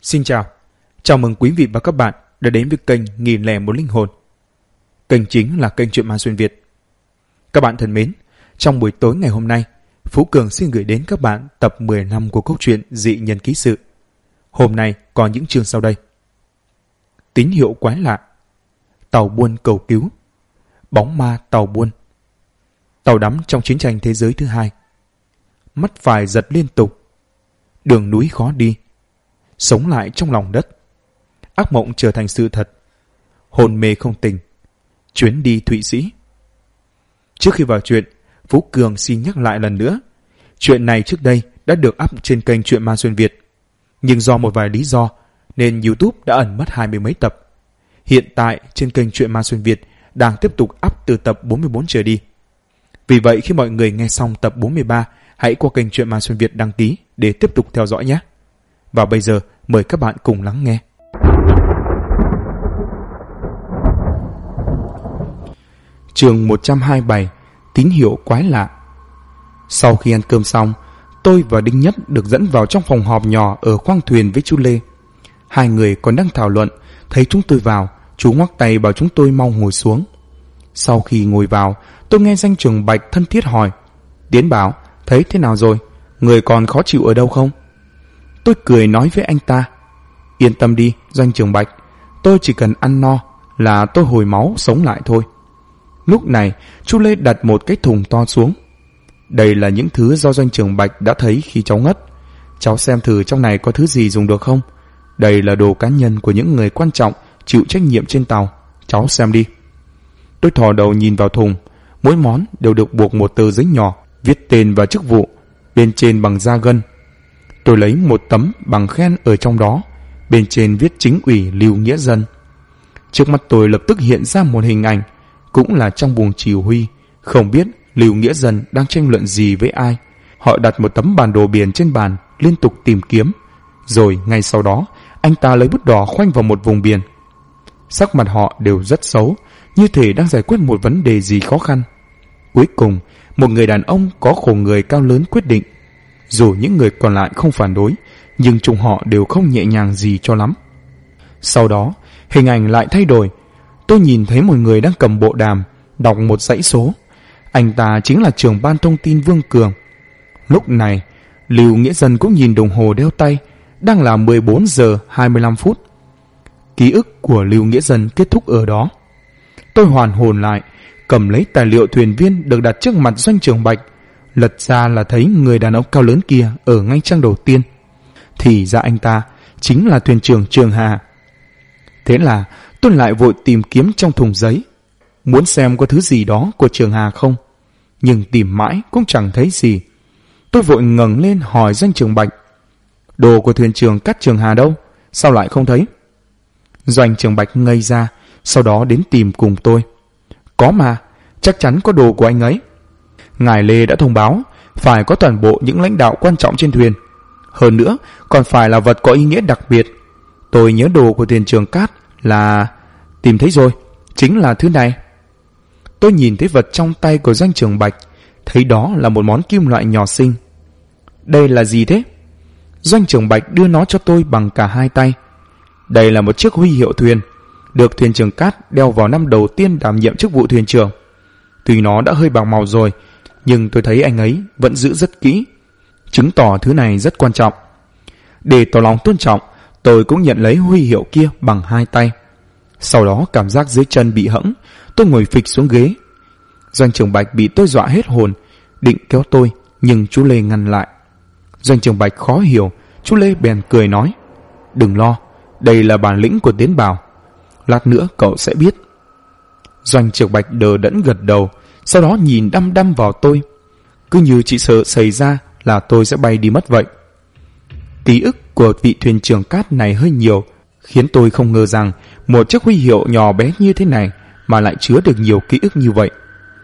Xin chào mừng quý vị và các bạn đã đến với kênh Nghìn Lẻ Một Linh Hồn. Kênh chính là kênh Chuyện Ma Xuyên Việt. Các bạn thân mến, trong buổi tối ngày hôm nay, Phú Cường xin gửi đến các bạn tập 15 của câu chuyện Dị Nhân Ký Sự. Hôm nay có những chương sau đây: Tín hiệu quái lạ, tàu buôn cầu cứu, bóng ma tàu buôn, tàu đắm trong chiến tranh thế giới thứ hai, mắt phải giật liên tục, đường núi khó đi, sống lại trong lòng đất, ác mộng trở thành sự thật, hồn mê không tỉnh, chuyến đi Thụy Sĩ. Trước khi vào chuyện, Phú Cường xin nhắc lại lần nữa, chuyện này trước đây đã được up trên kênh Chuyện Ma Xuyên Việt, nhưng do một vài lý do nên YouTube đã ẩn mất 20 mấy tập. Hiện tại trên kênh Chuyện Ma Xuyên Việt đang tiếp tục up từ tập 44 trở đi. Vì vậy khi mọi người nghe xong tập 43, hãy qua kênh Chuyện Ma Xuyên Việt đăng ký để tiếp tục theo dõi nhé. Và bây giờ mời các bạn cùng lắng nghe. Chương 127: Tín hiệu quái lạ. Sau khi ăn cơm xong, tôi và Đinh Nhất được dẫn vào trong phòng họp nhỏ ở khoang thuyền với chú Lê. Hai người còn đang thảo luận, thấy chúng tôi vào, chú ngoắc tay bảo chúng tôi mau ngồi xuống. Sau khi ngồi vào, tôi nghe Doanh trưởng Bạch thân thiết hỏi: Tiến Bảo, thấy thế nào rồi? Người còn khó chịu ở đâu không? Tôi cười nói với anh ta: Yên tâm đi, Doanh trưởng Bạch, tôi chỉ cần ăn no là tôi hồi máu sống lại thôi. Lúc này, chú Lê đặt một cái thùng to xuống. Đây là những thứ do Doanh trưởng Bạch đã thấy khi cháu ngất. Cháu xem thử trong này có thứ gì dùng được không? Đây là đồ cá nhân của những người quan trọng chịu trách nhiệm trên tàu. Cháu xem đi. Tôi thò đầu nhìn vào thùng. Mỗi món đều được buộc một tờ giấy nhỏ, viết tên và chức vụ, bên trên bằng da gân. Tôi lấy một tấm bằng khen ở trong đó, bên trên viết chính ủy Lưu Nghĩa Dân. Trước mắt tôi lập tức hiện ra một hình ảnh, cũng là trong buồng chỉ huy. Không biết Lưu Nghĩa Dân đang tranh luận gì với ai. Họ đặt một tấm bản đồ biển trên bàn, liên tục tìm kiếm. Rồi ngay sau đó, anh ta lấy bút đỏ khoanh vào một vùng biển. Sắc mặt họ đều rất xấu, như thể đang giải quyết một vấn đề gì khó khăn. Cuối cùng, một người đàn ông có khổ người cao lớn quyết định. Dù những người còn lại không phản đối, nhưng chúng họ đều không nhẹ nhàng gì cho lắm. Sau đó, hình ảnh lại thay đổi. Tôi nhìn thấy một người đang cầm bộ đàm, đọc một dãy số. Anh ta chính là trưởng ban thông tin Vương Cường. Lúc này, Lưu Nghĩa Dân cũng nhìn đồng hồ đeo tay, đang là 14 giờ 25 phút. Ký ức của Lưu Nghĩa Dân kết thúc ở đó. Tôi hoàn hồn lại, cầm lấy tài liệu thuyền viên được đặt trước mặt Doanh trưởng Bạch. Lật ra là thấy người đàn ông cao lớn kia ở ngay trang đầu tiên. Thì ra anh ta chính là thuyền trưởng Trường Hà. Thế là tôi lại vội tìm kiếm trong thùng giấy, muốn xem có thứ gì đó của Trường Hà không. Nhưng tìm mãi cũng chẳng thấy gì. Tôi vội ngẩng lên hỏi Doanh trưởng Bạch: Đồ của thuyền trưởng Cát Trường Hà đâu? Sao lại không thấy? Doanh trưởng Bạch ngây ra, sau đó đến tìm cùng tôi. Có mà, chắc chắn có đồ của anh ấy. Ngài Lê đã thông báo phải có toàn bộ những lãnh đạo quan trọng trên thuyền. Hơn nữa còn phải là vật có ý nghĩa đặc biệt. Tôi nhớ đồ của thuyền trưởng Cát là... Tìm thấy rồi, chính là thứ này. Tôi nhìn thấy vật trong tay của Doanh trưởng Bạch, thấy đó là một món kim loại nhỏ xinh. Đây là gì thế? Doanh trưởng Bạch đưa nó cho tôi bằng cả hai tay. Đây là một chiếc huy hiệu thuyền, được thuyền trưởng Cát đeo vào năm đầu tiên đảm nhiệm chức vụ thuyền trưởng. Tuy nó đã hơi bạc màu rồi, nhưng tôi thấy anh ấy vẫn giữ rất kỹ, chứng tỏ thứ này rất quan trọng. Để tỏ lòng tôn trọng, tôi cũng nhận lấy huy hiệu kia bằng hai tay. Sau đó cảm giác dưới chân bị hẫng, tôi ngồi phịch xuống ghế. Doanh trưởng Bạch bị tôi dọa hết hồn, định kéo tôi, nhưng chú Lê ngăn lại. Doanh trưởng Bạch khó hiểu, chú Lê bèn cười nói: Đừng lo, đây là bản lĩnh của Tiến Bảo, lát nữa cậu sẽ biết. Doanh trưởng Bạch đờ đẫn gật đầu, sau đó nhìn đăm đăm vào tôi, cứ như chị sợ xảy ra là tôi sẽ bay đi mất vậy. Ký ức của vị thuyền trưởng Cát này hơi nhiều, khiến tôi không ngờ rằng một chiếc huy hiệu nhỏ bé như thế này mà lại chứa được nhiều ký ức như vậy.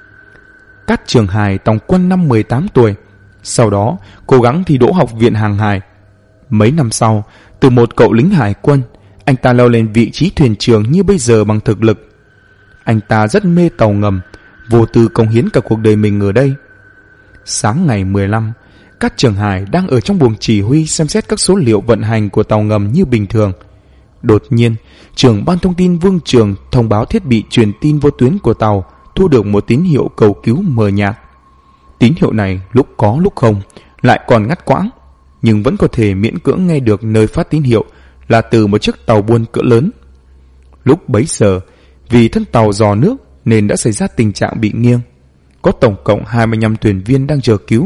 Cát Trường Hải tòng quân năm 18 tuổi, sau đó cố gắng thi đỗ học viện hàng hải. Mấy năm sau, từ một cậu lính hải quân, anh ta leo lên vị trí thuyền trưởng như bây giờ bằng thực lực. Anh ta rất mê tàu ngầm, vô tư cống hiến cả cuộc đời mình ở đây. Sáng ngày 15, Cát Trường Hải đang ở trong buồng chỉ huy xem xét các số liệu vận hành của tàu ngầm như bình thường. Đột nhiên, trưởng ban thông tin Vương Trường thông báo thiết bị truyền tin vô tuyến của tàu thu được một tín hiệu cầu cứu mờ nhạt. Tín hiệu này lúc có lúc không, lại còn ngắt quãng, nhưng vẫn có thể miễn cưỡng nghe được nơi phát tín hiệu là từ một chiếc tàu buôn cỡ lớn. Lúc bấy giờ, vì thân tàu rò nước nên đã xảy ra tình trạng bị nghiêng. Có tổng cộng 25 thuyền viên đang chờ cứu.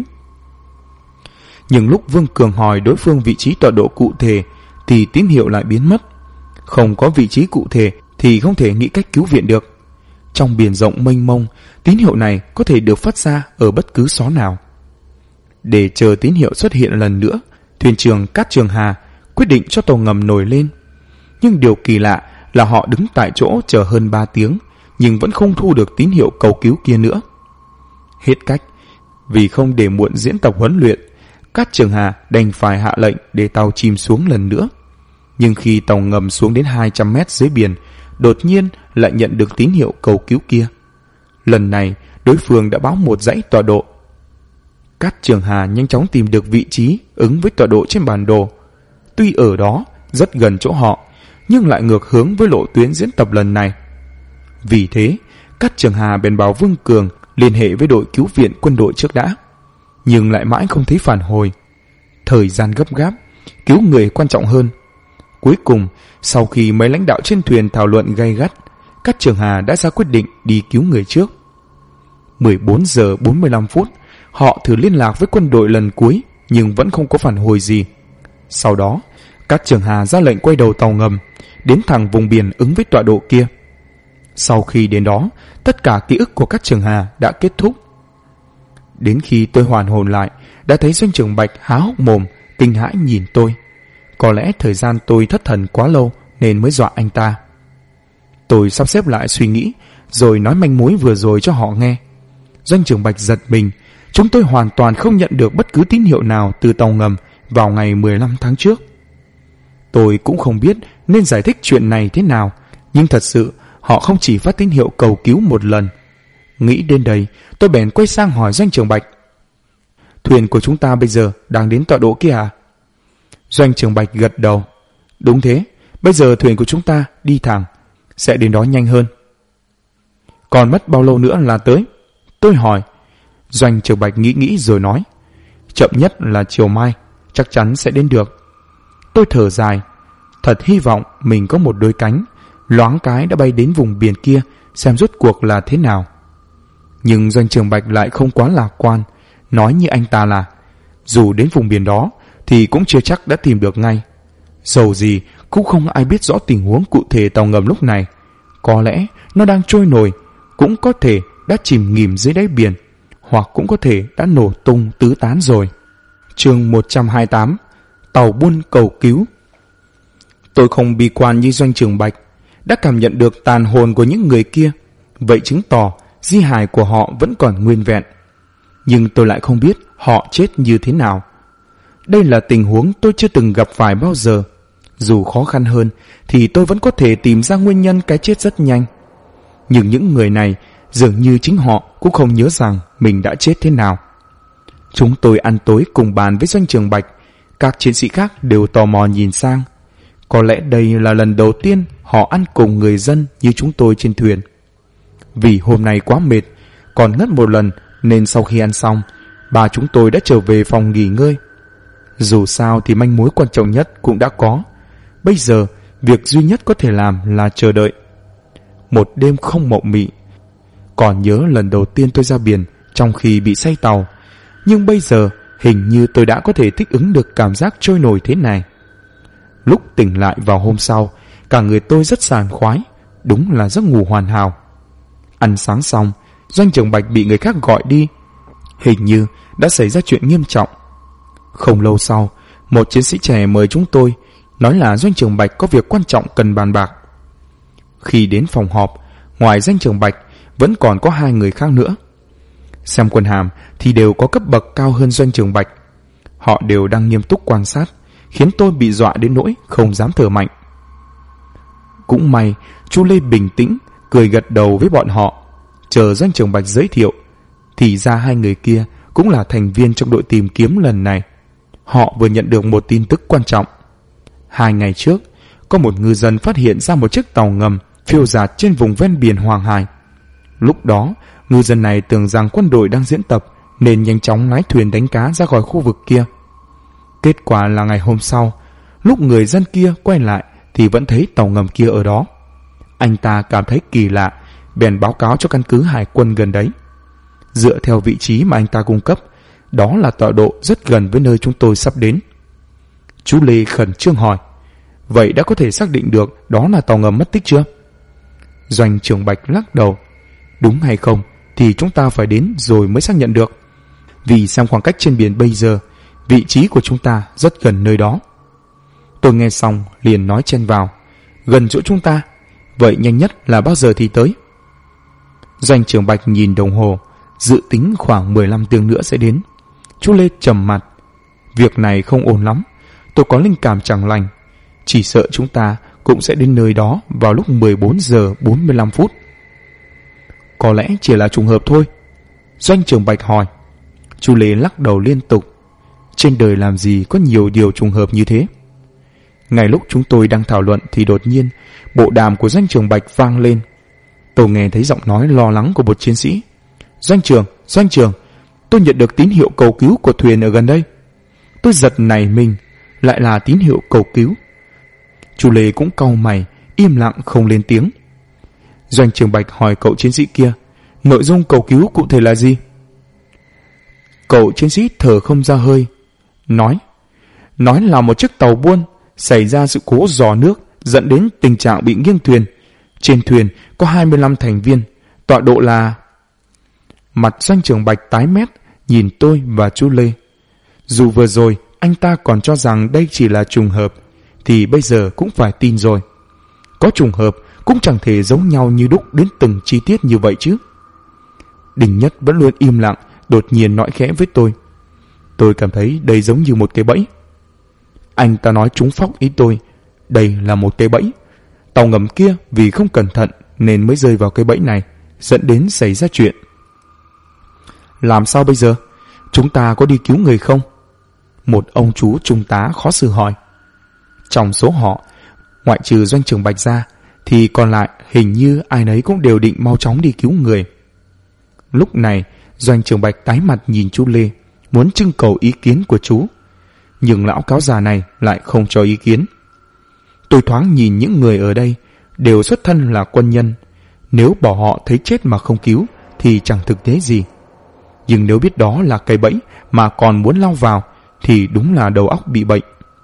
Nhưng lúc Vương Cường hỏi đối phương vị trí tọa độ cụ thể thì tín hiệu lại biến mất. Không có vị trí cụ thể thì không thể nghĩ cách cứu viện được. Trong biển rộng mênh mông, tín hiệu này có thể được phát ra ở bất cứ xó nào. Để chờ tín hiệu xuất hiện lần nữa, thuyền trưởng Cát Trường Hà quyết định cho tàu ngầm nổi lên. Nhưng điều kỳ lạ là họ đứng tại chỗ chờ hơn 3 tiếng nhưng vẫn không thu được tín hiệu cầu cứu kia nữa. Hết cách, vì không để muộn diễn tập huấn luyện, Cát Trường Hà đành phải hạ lệnh để tàu chìm xuống lần nữa. Nhưng khi tàu ngầm xuống đến 200 mét dưới biển, đột nhiên lại nhận được tín hiệu cầu cứu kia. Lần này, đối phương đã báo một dãy tọa độ. Cát Trường Hà nhanh chóng tìm được vị trí ứng với tọa độ trên bản đồ. Tuy ở đó, rất gần chỗ họ, nhưng lại ngược hướng với lộ tuyến diễn tập lần này. Vì thế, Cát Trường Hà bèn bảo Vương Cường liên hệ với đội cứu viện quân đội trước đã, nhưng lại mãi không thấy phản hồi. Thời gian gấp gáp, cứu người quan trọng hơn. Cuối cùng, sau khi mấy lãnh đạo trên thuyền thảo luận gay gắt, Cát Trường Hà đã ra quyết định đi cứu người trước. 14 giờ 45 phút, họ thử liên lạc với quân đội lần cuối nhưng vẫn không có phản hồi gì. Sau đó, Cát Trường Hà ra lệnh quay đầu tàu ngầm, đến thẳng vùng biển ứng với tọa độ kia. Sau khi đến đó, tất cả ký ức của Cát Trường Hà đã kết thúc. Đến khi tôi hoàn hồn lại, đã thấy Doanh trưởng Bạch há hốc mồm, kinh hãi nhìn tôi. Có lẽ thời gian tôi thất thần quá lâu nên mới dọa anh ta. Tôi sắp xếp lại suy nghĩ, rồi nói manh mối vừa rồi cho họ nghe. Doanh trưởng Bạch giật mình. Chúng tôi hoàn toàn không nhận được bất cứ tín hiệu nào từ tàu ngầm vào ngày 15 tháng trước. Tôi cũng không biết nên giải thích chuyện này thế nào, nhưng thật sự họ không chỉ phát tín hiệu cầu cứu một lần. Nghĩ đến đây, tôi bèn quay sang hỏi Doanh trưởng Bạch: thuyền của chúng ta bây giờ đang đến tọa độ kia à? Doanh trưởng Bạch gật đầu: đúng thế, bây giờ thuyền của chúng ta đi thẳng, sẽ đến đó nhanh hơn. Còn mất bao lâu nữa là tới? Tôi hỏi. Doanh trưởng Bạch nghĩ rồi nói: chậm nhất là chiều mai, chắc chắn sẽ đến được. Tôi thở dài, thật hy vọng mình có một đôi cánh, loáng cái đã bay đến vùng biển kia xem rốt cuộc là thế nào. Nhưng Doanh trưởng Bạch lại không quá lạc quan, nói như anh ta là dù đến vùng biển đó thì cũng chưa chắc đã tìm được ngay. Dầu gì cũng không ai biết rõ tình huống cụ thể tàu ngầm lúc này. Có lẽ nó đang trôi nổi, cũng có thể đã chìm nghỉm dưới đáy biển, hoặc cũng có thể đã nổ tung tứ tán rồi. Chương 128: Tàu buôn cầu cứu. Tôi không bi quan như Doanh trưởng Bạch, đã cảm nhận được tàn hồn của những người kia, vậy chứng tỏ di hài của họ vẫn còn nguyên vẹn. Nhưng tôi lại không biết họ chết như thế nào. Đây là tình huống tôi chưa từng gặp phải bao giờ. Dù khó khăn hơn thì tôi vẫn có thể tìm ra nguyên nhân cái chết rất nhanh. Nhưng những người này dường như chính họ cũng không nhớ rằng mình đã chết thế nào. Chúng tôi ăn tối cùng bàn với Doanh trưởng Bạch. Các chiến sĩ khác đều tò mò nhìn sang. Có lẽ đây là lần đầu tiên họ ăn cùng người dân như chúng tôi trên thuyền. Vì hôm nay quá mệt, còn ngất một lần, nên sau khi ăn xong, ba chúng tôi đã trở về phòng nghỉ ngơi. Dù sao thì manh mối quan trọng nhất cũng đã có. Bây giờ, việc duy nhất có thể làm là chờ đợi. Một đêm không mộng mị. Còn nhớ lần đầu tiên tôi ra biển trong khi bị say tàu, nhưng bây giờ hình như tôi đã có thể thích ứng được cảm giác trôi nổi thế này. Lúc tỉnh lại vào hôm sau, cả người tôi rất sảng khoái, đúng là giấc ngủ hoàn hảo. Ăn sáng xong, Doanh trưởng Bạch bị người khác gọi đi. Hình như đã xảy ra chuyện nghiêm trọng. Không lâu sau, một chiến sĩ trẻ mời chúng tôi, nói là Doanh trưởng Bạch có việc quan trọng cần bàn bạc. Khi đến phòng họp, ngoài Doanh trưởng Bạch vẫn còn có 2 người khác nữa. Xem quân hàm thì đều có cấp bậc cao hơn Doanh trưởng Bạch. Họ đều đang nghiêm túc quan sát, khiến tôi bị dọa đến nỗi không dám thở mạnh. Cũng may chú Lê bình tĩnh cười gật đầu với bọn họ, chờ Doanh trưởng Bạch giới thiệu. Thì ra 2 người kia cũng là thành viên trong đội tìm kiếm lần này. Họ vừa nhận được một tin tức quan trọng. 2 ngày trước, có một ngư dân phát hiện ra một chiếc tàu ngầm phiêu dạt trên vùng ven biển Hoàng Hải. Lúc đó, ngư dân này tưởng rằng quân đội đang diễn tập nên nhanh chóng lái thuyền đánh cá ra khỏi khu vực kia. Kết quả là ngày hôm sau, lúc người dân kia quay lại thì vẫn thấy tàu ngầm kia ở đó. Anh ta cảm thấy kỳ lạ, bèn báo cáo cho căn cứ hải quân gần đấy. Dựa theo vị trí mà anh ta cung cấp, đó là tọa độ rất gần với nơi chúng tôi sắp đến. Chú Lê khẩn trương hỏi, vậy đã có thể xác định được đó là tàu ngầm mất tích chưa? Doanh trưởng Bạch lắc đầu, đúng hay không thì chúng ta phải đến rồi mới xác nhận được. Vì xem khoảng cách trên biển bây giờ, vị trí của chúng ta rất gần nơi đó. Tôi nghe xong liền nói chen vào, gần chỗ chúng ta, vậy nhanh nhất là bao giờ thì tới? Doanh trưởng Bạch nhìn đồng hồ, dự tính khoảng 15 tiếng nữa sẽ đến. Chú Lê trầm mặt, việc này không ổn lắm, tôi có linh cảm chẳng lành, chỉ sợ chúng ta cũng sẽ đến nơi đó vào lúc 14 giờ 45 phút. Có lẽ chỉ là trùng hợp thôi. Doanh trưởng Bạch hỏi. Chú Lê lắc đầu liên tục, trên đời làm gì có nhiều điều trùng hợp như thế. Ngay lúc chúng tôi đang thảo luận thì đột nhiên bộ đàm của Doanh trưởng Bạch vang lên. Tôi nghe thấy giọng nói lo lắng của một chiến sĩ. Doanh trưởng, tôi nhận được tín hiệu cầu cứu của thuyền ở gần đây. Tôi giật nảy mình, lại là tín hiệu cầu cứu. Chú Lê cũng cau mày, im lặng không lên tiếng. Doanh trưởng Bạch hỏi cậu chiến sĩ kia, nội dung cầu cứu cụ thể là gì? Cậu chiến sĩ thở không ra hơi, nói là một chiếc tàu buôn xảy ra sự cố rò nước dẫn đến tình trạng bị nghiêng thuyền. Trên thuyền có 25 thành viên, tọa độ là... Mặt Doanh trưởng Bạch tái mét, nhìn tôi và chú Lê. Dù vừa rồi anh ta còn cho rằng đây chỉ là trùng hợp, thì bây giờ cũng phải tin rồi. Có trùng hợp cũng chẳng thể giống nhau như đúc đến từng chi tiết như vậy chứ. Đình Nhất vẫn luôn im lặng, đột nhiên nói khẽ với tôi. Tôi cảm thấy đây giống như một cái bẫy. Anh ta nói trúng phóc ý tôi. Đây là một cái bẫy. Tàu ngầm kia vì không cẩn thận nên mới rơi vào cái bẫy này, dẫn đến xảy ra chuyện. Làm sao bây giờ? Chúng ta có đi cứu người không? Một ông chú trung tá khó xử hỏi. Trong số họ, ngoại trừ Doanh trưởng Bạch ra, thì còn lại hình như ai nấy cũng đều định mau chóng đi cứu người. Lúc này, Doanh trưởng Bạch tái mặt nhìn chú Lê, muốn trưng cầu ý kiến của chú. Nhưng lão cáo già này lại không cho ý kiến. Tôi thoáng nhìn những người ở đây, đều xuất thân là quân nhân. Nếu bỏ họ thấy chết mà không cứu, thì chẳng thực tế gì. Nhưng nếu biết đó là cây bẫy mà còn muốn lao vào, thì đúng là đầu óc bị bệnh.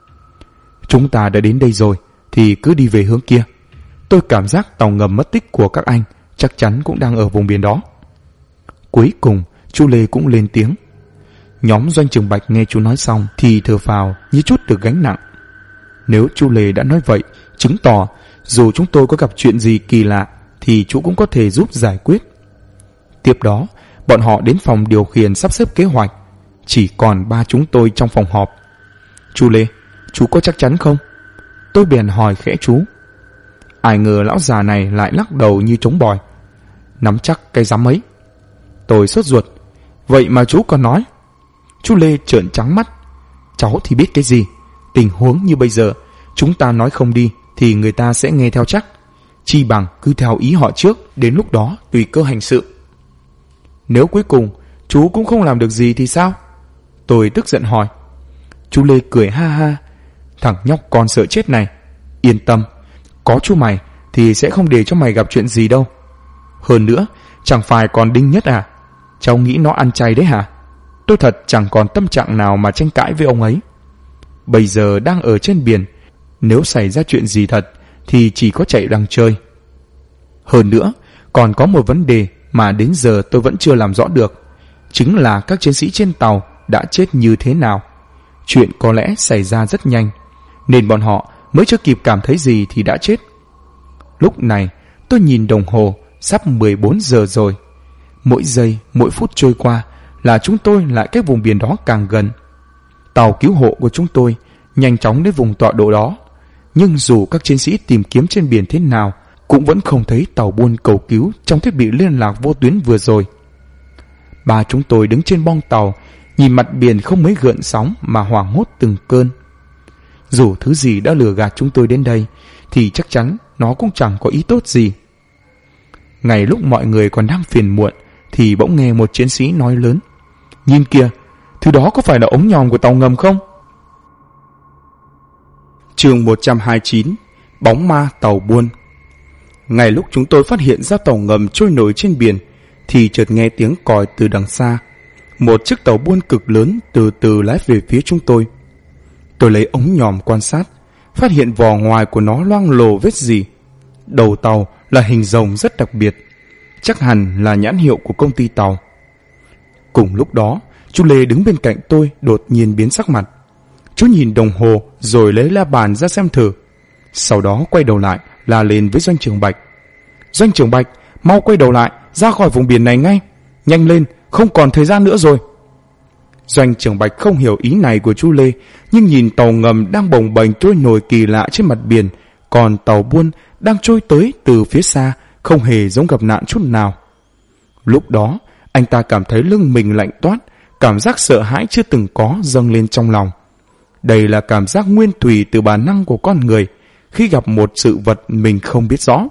Chúng ta đã đến đây rồi, thì cứ đi về hướng kia. Tôi cảm giác tàu ngầm mất tích của các anh chắc chắn cũng đang ở vùng biển đó. Cuối cùng, chú Lê cũng lên tiếng. Nhóm Doanh trưởng Bạch nghe chú nói xong thì thở phào như chút được gánh nặng. Nếu chú Lê đã nói vậy, chứng tỏ dù chúng tôi có gặp chuyện gì kỳ lạ thì chú cũng có thể giúp giải quyết. Tiếp đó, bọn họ đến phòng điều khiển sắp xếp kế hoạch. Chỉ còn 3 chúng tôi trong phòng họp. Chú Lê, chú có chắc chắn không? Tôi bèn hỏi khẽ chú. Ai ngờ lão già này lại lắc đầu như trống bòi. Nắm chắc cái dám ấy. Tôi sốt ruột. Vậy mà chú còn nói. Chú Lê trợn trắng mắt. Cháu thì biết cái gì? Tình huống như bây giờ, chúng ta nói không đi thì người ta sẽ nghe theo chắc. Chi bằng cứ theo ý họ trước, đến lúc đó tùy cơ hành sự. Nếu cuối cùng chú cũng không làm được gì thì sao? Tôi tức giận hỏi. Chú Lê cười ha ha. Thằng nhóc con sợ chết này, yên tâm, có chú mày thì sẽ không để cho mày gặp chuyện gì đâu. Hơn nữa, chẳng phải còn Đinh Nhất à? Cháu nghĩ nó ăn chay đấy hả? Tôi thật chẳng còn tâm trạng nào mà tranh cãi với ông ấy. Bây giờ đang ở trên biển, nếu xảy ra chuyện gì thật thì chỉ có chạy đằng chơi. Hơn nữa, còn có một vấn đề mà đến giờ tôi vẫn chưa làm rõ được, chính là các chiến sĩ trên tàu đã chết như thế nào. Chuyện có lẽ xảy ra rất nhanh, nên bọn họ mới chưa kịp cảm thấy gì thì đã chết. Lúc này tôi nhìn đồng hồ, sắp 14 giờ rồi. Mỗi giây, mỗi phút trôi qua là chúng tôi lại cách vùng biển đó càng gần. Tàu cứu hộ của chúng tôi nhanh chóng đến vùng tọa độ đó. Nhưng dù các chiến sĩ tìm kiếm trên biển thế nào, cũng vẫn không thấy tàu buôn cầu cứu trong thiết bị liên lạc vô tuyến vừa rồi. Ba chúng tôi đứng trên bong tàu, nhìn mặt biển không mấy gợn sóng mà hoảng hốt từng cơn. Dù thứ gì đã lừa gạt chúng tôi đến đây, thì chắc chắn nó cũng chẳng có ý tốt gì. Ngay lúc mọi người còn đang phiền muộn, thì bỗng nghe một chiến sĩ nói lớn: "Nhìn kìa, thứ đó có phải là ống nhòm của tàu ngầm không?" Chương 129: Bóng ma tàu buôn. Ngay lúc chúng tôi phát hiện ra tàu ngầm trôi nổi trên biển, thì chợt nghe tiếng còi từ đằng xa. Một chiếc tàu buôn cực lớn từ từ lái về phía chúng tôi. Tôi lấy ống nhòm quan sát, phát hiện vỏ ngoài của nó loang lổ vết rỉ. Đầu tàu là hình rồng rất đặc biệt, chắc hẳn là nhãn hiệu của công ty tàu. Cùng lúc đó, chú Lê đứng bên cạnh tôi đột nhiên biến sắc mặt. Chú nhìn đồng hồ rồi lấy la bàn ra xem thử. Sau đó quay đầu lại la lên với Doanh Trường Bạch: "Doanh Trường Bạch, mau quay đầu lại, ra khỏi vùng biển này ngay. Nhanh lên, không còn thời gian nữa rồi." Doanh Trường Bạch không hiểu ý này của chú Lê, nhưng nhìn tàu ngầm đang bồng bềnh trôi nổi kỳ lạ trên mặt biển, còn tàu buôn đang trôi tới từ phía xa, không hề giống gặp nạn chút nào. Lúc đó, anh ta cảm thấy lưng mình lạnh toát, cảm giác sợ hãi chưa từng có dâng lên trong lòng. Đây là cảm giác nguyên thủy từ bản năng của con người khi gặp một sự vật mình không biết rõ.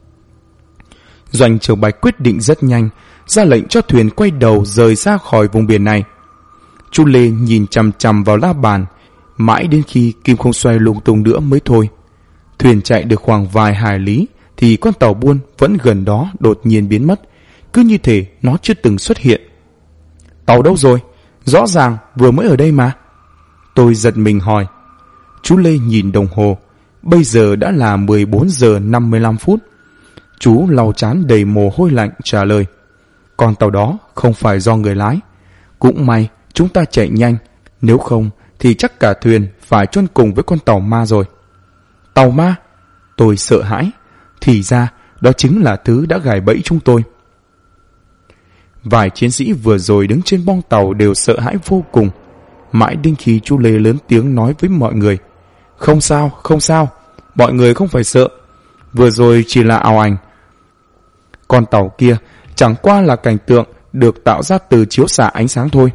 Doanh Trường Bạch quyết định rất nhanh, ra lệnh cho thuyền quay đầu rời ra khỏi vùng biển này. Chú Lê nhìn chằm chằm vào la bàn, mãi đến khi kim không xoay lung tung nữa mới thôi. Thuyền chạy được khoảng vài hải lý thì con tàu buôn vẫn gần đó đột nhiên biến mất, cứ như thể nó chưa từng xuất hiện. "Tàu đâu rồi? Rõ ràng vừa mới ở đây mà." Tôi giật mình hỏi. Chú Lê nhìn đồng hồ, bây giờ đã là 14 giờ 55 phút. Chú lau trán đầy mồ hôi lạnh trả lời: "Con tàu đó không phải do người lái. Cũng may chúng ta chạy nhanh, nếu không thì chắc cả thuyền phải chôn cùng với con tàu ma rồi." "Tàu ma?" Tôi sợ hãi. Thì ra đó chính là thứ đã gài bẫy chúng tôi. Vài chiến sĩ vừa rồi đứng trên bong tàu đều sợ hãi vô cùng. Mãi đến khi chú Lê lớn tiếng nói với mọi người: "Không sao, không sao, mọi người không phải sợ. Vừa rồi chỉ là ảo ảnh. Con tàu kia chẳng qua là cảnh tượng được tạo ra từ chiếu xạ ánh sáng thôi."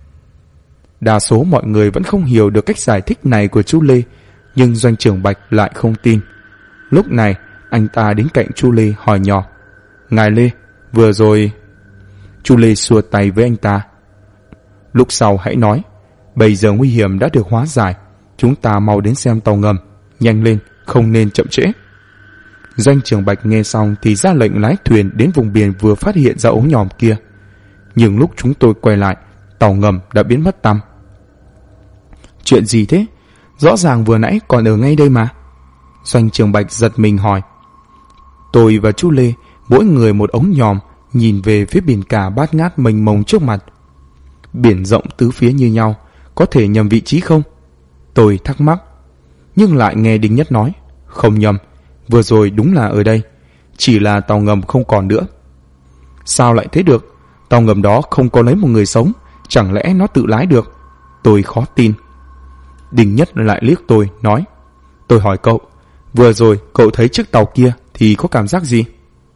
Đa số mọi người vẫn không hiểu được cách giải thích này của chú Lê, nhưng Doanh Trường Bạch lại không tin. Lúc này, anh ta đến cạnh chú Lê hỏi nhỏ: "Ngài Lê, vừa rồi..." Chú Lê xua tay với anh ta: "Lúc sau hãy nói. Bây giờ nguy hiểm đã được hóa giải, chúng ta mau đến xem tàu ngầm. Nhanh lên, không nên chậm trễ." Doanh Trường Bạch nghe xong thì ra lệnh lái thuyền đến vùng biển vừa phát hiện ra ống nhòm kia. Nhưng lúc chúng tôi quay lại, tàu ngầm đã biến mất tăm. "Chuyện gì thế? Rõ ràng vừa nãy còn ở ngay đây mà." Doanh Trường Bạch giật mình hỏi. Tôi và chú Lê mỗi người một ống nhòm, nhìn về phía biển cả bát ngát mênh mông trước mặt. Biển rộng tứ phía như nhau, có thể nhầm vị trí không? Tôi thắc mắc, nhưng lại nghe Đinh Nhất nói: "Không nhầm, vừa rồi đúng là ở đây, chỉ là tàu ngầm không còn nữa." "Sao lại thế được? Tàu ngầm đó không có lấy một người sống, chẳng lẽ nó tự lái được?" Tôi khó tin. Đinh Nhất lại liếc tôi nói: "Tôi hỏi cậu, vừa rồi cậu thấy chiếc tàu kia thì có cảm giác gì?"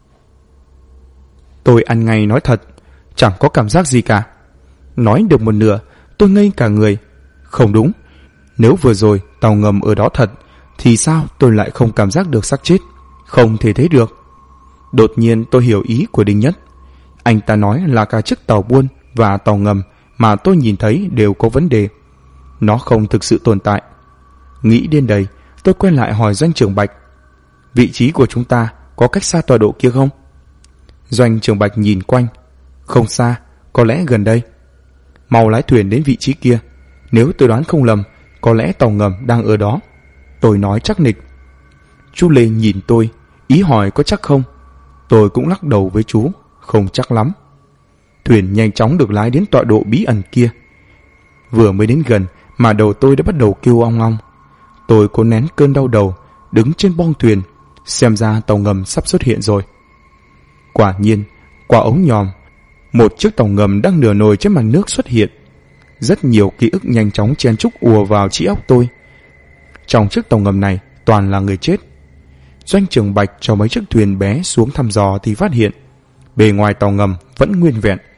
Tôi ăn ngay nói thật: "Chẳng có cảm giác gì cả." Nói được một nửa, tôi ngây cả người. Không đúng, nếu vừa rồi tàu ngầm ở đó thật, thì sao tôi lại không cảm giác được xác chết? Không thể thế được. Đột nhiên tôi hiểu ý của Đinh Nhất. Anh ta nói là cả chiếc tàu buôn và tàu ngầm mà tôi nhìn thấy đều có vấn đề. Nó không thực sự tồn tại. Nghĩ đến đây, tôi quay lại hỏi Doanh Trường Bạch: "Vị trí của chúng ta có cách xa tọa độ kia không?" Doanh Trường Bạch nhìn quanh: "Không xa, có lẽ gần đây." "Mau lái thuyền đến vị trí kia. Nếu tôi đoán không lầm, có lẽ tàu ngầm đang ở đó." Tôi nói chắc nịch. Chú Lê nhìn tôi, ý hỏi có chắc không. Tôi cũng lắc đầu với chú: "Không chắc lắm." Thuyền nhanh chóng được lái đến tọa độ bí ẩn kia. Vừa mới đến gần mà đầu tôi đã bắt đầu kêu ong ong. Tôi cố nén cơn đau đầu, đứng trên bong thuyền, xem ra tàu ngầm sắp xuất hiện rồi. Quả nhiên, qua ống nhòm, một chiếc tàu ngầm đang nửa nổi trên mặt nước xuất hiện. Rất nhiều ký ức nhanh chóng chen chúc ùa vào trí óc tôi. Trong chiếc tàu ngầm này toàn là người chết. Doanh Trường Bạch cho mấy chiếc thuyền bé xuống thăm dò thì phát hiện bề ngoài tàu ngầm vẫn nguyên vẹn,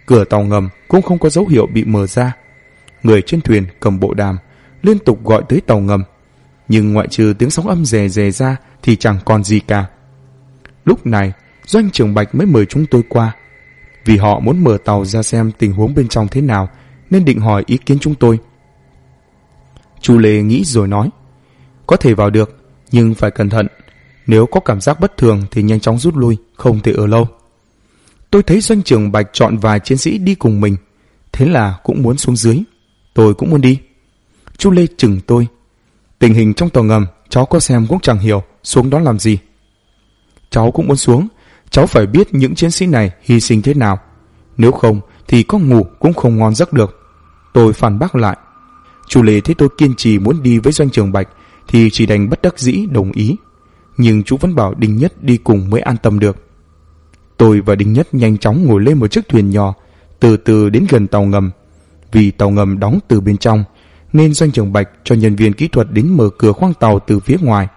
Cửa tàu ngầm cũng không có dấu hiệu bị mở ra. Người trên thuyền cầm bộ đàm liên tục gọi tới tàu ngầm, nhưng ngoại trừ tiếng sóng âm rè rè ra thì chẳng còn gì cả. Lúc này Doanh trưởng Bạch mới mời chúng tôi qua, vì họ muốn mở tàu ra xem tình huống bên trong thế nào, nên định hỏi ý kiến chúng tôi. Chu Lê nghĩ rồi nói: có thể vào được, nhưng phải cẩn thận. Nếu có cảm giác bất thường thì nhanh chóng rút lui, không thể ở lâu. Tôi thấy Doanh trưởng Bạch chọn vài chiến sĩ đi cùng mình, thế là cũng muốn xuống dưới. Tôi cũng muốn đi. Chu Lê chừng tôi: tình hình trong tàu ngầm cháu có xem cũng chẳng hiểu, xuống đó làm gì? Cháu cũng muốn xuống. Cháu phải biết những chiến sĩ này hy sinh thế nào, nếu không thì có ngủ cũng không ngon giấc được. Tôi phản bác lại. Chu Lê thấy tôi kiên trì muốn đi với Doanh trưởng Bạch thì chỉ đành bất đắc dĩ đồng ý, nhưng chú vẫn bảo Đinh Nhất đi cùng mới an tâm được. Tôi và Đinh Nhất nhanh chóng ngồi lên một chiếc thuyền nhỏ, từ từ đến gần tàu ngầm. Vì tàu ngầm đóng từ bên trong, nên Doanh trưởng Bạch cho nhân viên kỹ thuật đến mở cửa khoang tàu từ phía ngoài.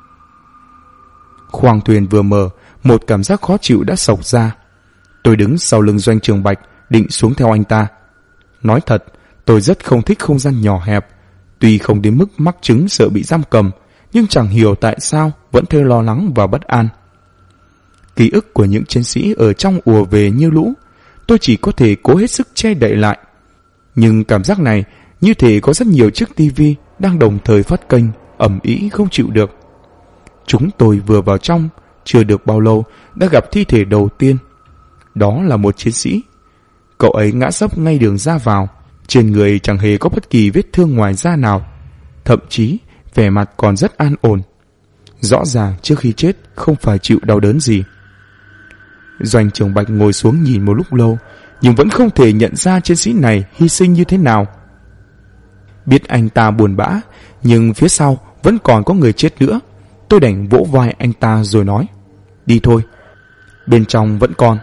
Khoang thuyền vừa mở, một cảm giác khó chịu đã xộc ra. Tôi đứng sau lưng Doanh trưởng Bạch, định xuống theo anh ta. Nói thật, tôi rất không thích không gian nhỏ hẹp. Tuy không đến mức mắc chứng sợ bị giam cầm, nhưng chẳng hiểu tại sao vẫn thấy lo lắng và bất an. Ký ức của những chiến sĩ ở trong ùa về như lũ. Tôi chỉ có thể cố hết sức che đậy lại. Nhưng cảm giác này như thể có rất nhiều chiếc tivi đang đồng thời phát kênh, ầm ĩ không chịu được. Chúng tôi vừa vào trong, chưa được bao lâu đã gặp thi thể đầu tiên. Đó là một chiến sĩ. Cậu ấy ngã sấp ngay đường ra vào, trên người chẳng hề có bất kỳ vết thương ngoài da nào, thậm chí vẻ mặt còn rất an ổn. Rõ ràng trước khi chết không phải chịu đau đớn gì. Doanh trưởng Bạch ngồi xuống nhìn một lúc lâu, nhưng vẫn không thể nhận ra chiến sĩ này hy sinh như thế nào. Biết anh ta buồn bã, nhưng phía sau vẫn còn có người chết nữa. Tôi đành vỗ vai anh ta rồi nói: đi thôi, bên trong vẫn còn.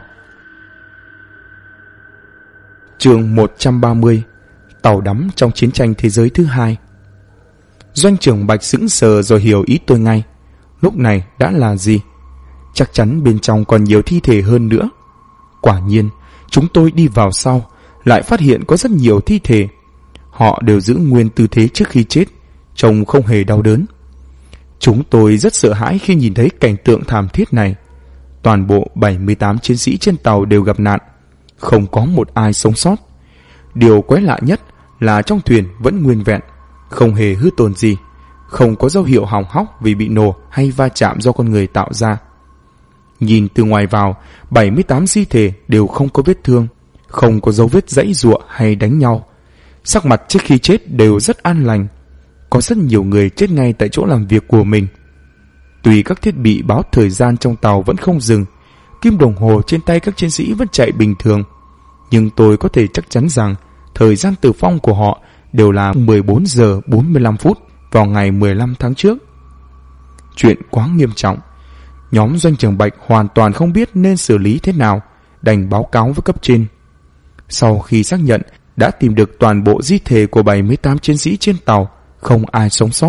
Chương 130: Tàu đắm trong chiến tranh thế giới thứ hai. Doanh trưởng Bạch sững sờ rồi hiểu ý tôi ngay. Lúc này đã là gì? Chắc chắn bên trong còn nhiều thi thể hơn nữa. Quả nhiên, chúng tôi đi vào sau, lại phát hiện có rất nhiều thi thể. Họ đều giữ nguyên tư thế trước khi chết, trông không hề đau đớn. Chúng tôi rất sợ hãi khi nhìn thấy cảnh tượng thảm thiết này. Toàn bộ 78 chiến sĩ trên tàu đều gặp nạn, không có một ai sống sót. Điều quái lạ nhất là trong thuyền vẫn nguyên vẹn, không hề hư tổn gì, không có dấu hiệu hỏng hóc vì bị nổ hay va chạm do con người tạo ra. Nhìn từ ngoài vào, 78 di thể đều không có vết thương, không có dấu vết giãy giụa hay đánh nhau. Sắc mặt trước khi chết đều rất an lành. Có rất nhiều người chết ngay tại chỗ làm việc của mình. Tuy các thiết bị báo thời gian trong tàu vẫn không dừng, kim đồng hồ trên tay các chiến sĩ vẫn chạy bình thường, nhưng tôi có thể chắc chắn rằng thời gian tử vong của họ đều là 14 giờ 45 phút vào ngày 15 tháng trước. Chuyện quá nghiêm trọng. Nhóm Doanh trưởng Bạch hoàn toàn không biết nên xử lý thế nào, đành báo cáo với cấp trên. Sau khi xác nhận đã tìm được toàn bộ di thể của 78 chiến sĩ trên tàu, không ai sống sót.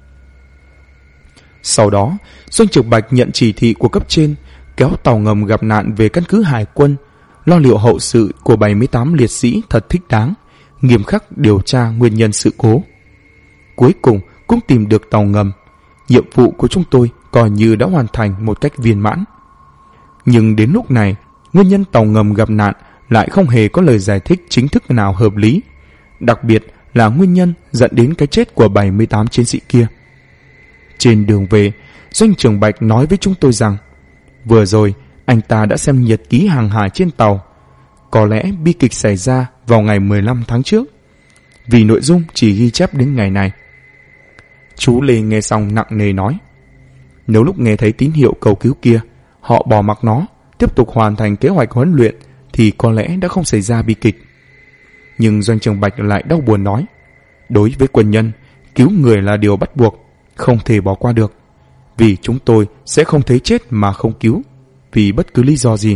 Sau đó, Doanh trưởng Bạch nhận chỉ thị của cấp trên, kéo tàu ngầm gặp nạn về căn cứ hải quân, lo liệu hậu sự của 78 liệt sĩ thật thích đáng, nghiêm khắc điều tra nguyên nhân sự cố. Cuối cùng cũng tìm được tàu ngầm. Nhiệm vụ của chúng tôi coi như đã hoàn thành một cách viên mãn. Nhưng đến lúc này, nguyên nhân tàu ngầm gặp nạn lại không hề có lời giải thích chính thức nào hợp lý, đặc biệt là nguyên nhân dẫn đến cái chết của 78 chiến sĩ kia. Trên đường về, Doanh trưởng Bạch nói với chúng tôi rằng vừa rồi anh ta đã xem nhật ký hàng hải trên tàu. Có lẽ bi kịch xảy ra vào ngày 15 tháng trước, vì nội dung chỉ ghi chép đến ngày này. Chú Lê nghe xong nặng nề nói: nếu lúc nghe thấy tín hiệu cầu cứu kia, họ bỏ mặc nó, tiếp tục hoàn thành kế hoạch huấn luyện, thì có lẽ đã không xảy ra bi kịch. Nhưng Doanh trưởng Bạch lại đau buồn nói: đối với quân nhân, cứu người là điều bắt buộc, không thể bỏ qua được. Vì chúng tôi sẽ không thấy chết mà không cứu, vì bất cứ lý do gì.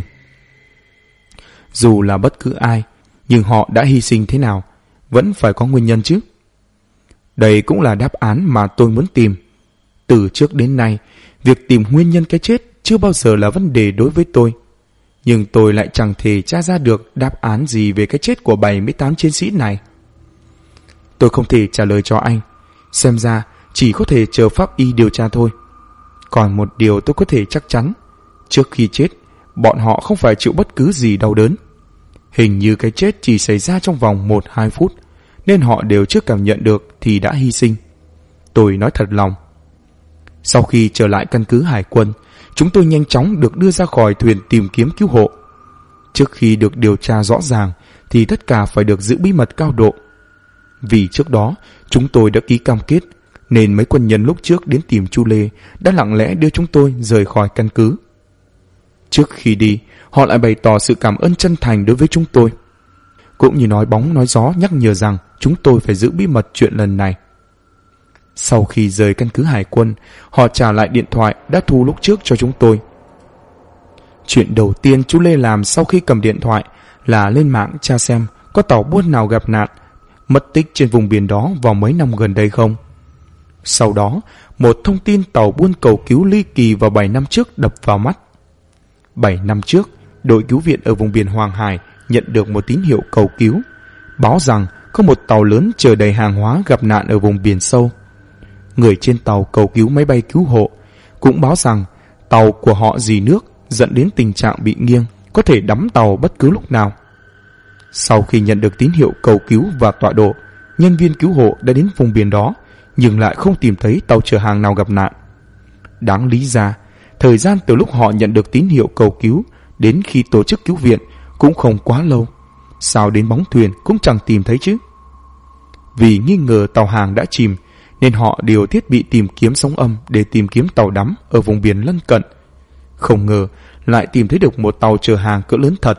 Dù là bất cứ ai, nhưng họ đã hy sinh thế nào, vẫn phải có nguyên nhân chứ. Đây cũng là đáp án mà tôi muốn tìm. Từ trước đến nay, việc tìm nguyên nhân cái chết chưa bao giờ là vấn đề đối với tôi. Nhưng tôi lại chẳng thể tra ra được đáp án gì về cái chết của 78 chiến sĩ này. Tôi không thể trả lời cho anh. Xem ra chỉ có thể chờ pháp y điều tra thôi. Còn một điều tôi có thể chắc chắn, trước khi chết, bọn họ không phải chịu bất cứ gì đau đớn. Hình như cái chết chỉ xảy ra trong vòng 1-2 phút, nên họ đều chưa cảm nhận được thì đã hy sinh. Tôi nói thật lòng. Sau khi trở lại căn cứ hải quân, chúng tôi nhanh chóng được đưa ra khỏi thuyền tìm kiếm cứu hộ. Trước khi được điều tra rõ ràng thì tất cả phải được giữ bí mật cao độ. Vì trước đó chúng tôi đã ký cam kết, nên mấy quân nhân lúc trước đến tìm Chu Lê đã lặng lẽ đưa chúng tôi rời khỏi căn cứ. Trước khi đi, họ lại bày tỏ sự cảm ơn chân thành đối với chúng tôi, cũng như nói bóng nói gió nhắc nhở rằng chúng tôi phải giữ bí mật chuyện lần này. Sau khi rời căn cứ hải quân, họ trả lại điện thoại đã thu lúc trước cho chúng tôi. Chuyện đầu tiên chú Lê làm sau khi cầm điện thoại là lên mạng tra xem có tàu buôn nào gặp nạn, mất tích trên vùng biển đó vào mấy năm gần đây không. Sau đó, một thông tin tàu buôn cầu cứu ly kỳ vào 7 năm trước đập vào mắt. 7 năm trước, đội cứu viện ở vùng biển Hoàng Hải nhận được một tín hiệu cầu cứu, báo rằng có một tàu lớn chở đầy hàng hóa gặp nạn ở vùng biển sâu. Người trên tàu cầu cứu máy bay cứu hộ, cũng báo rằng tàu của họ rỉ nước dẫn đến tình trạng bị nghiêng, có thể đắm tàu bất cứ lúc nào. Sau khi nhận được tín hiệu cầu cứu và tọa độ, nhân viên cứu hộ đã đến vùng biển đó, nhưng lại không tìm thấy tàu chở hàng nào gặp nạn. Đáng lý ra, thời gian từ lúc họ nhận được tín hiệu cầu cứu đến khi tổ chức cứu viện cũng không quá lâu. Sao đến bóng thuyền cũng chẳng tìm thấy chứ? Vì nghi ngờ tàu hàng đã chìm, nên họ điều thiết bị tìm kiếm sóng âm để tìm kiếm tàu đắm ở vùng biển lân cận. Không ngờ lại tìm thấy được một tàu chở hàng cỡ lớn thật.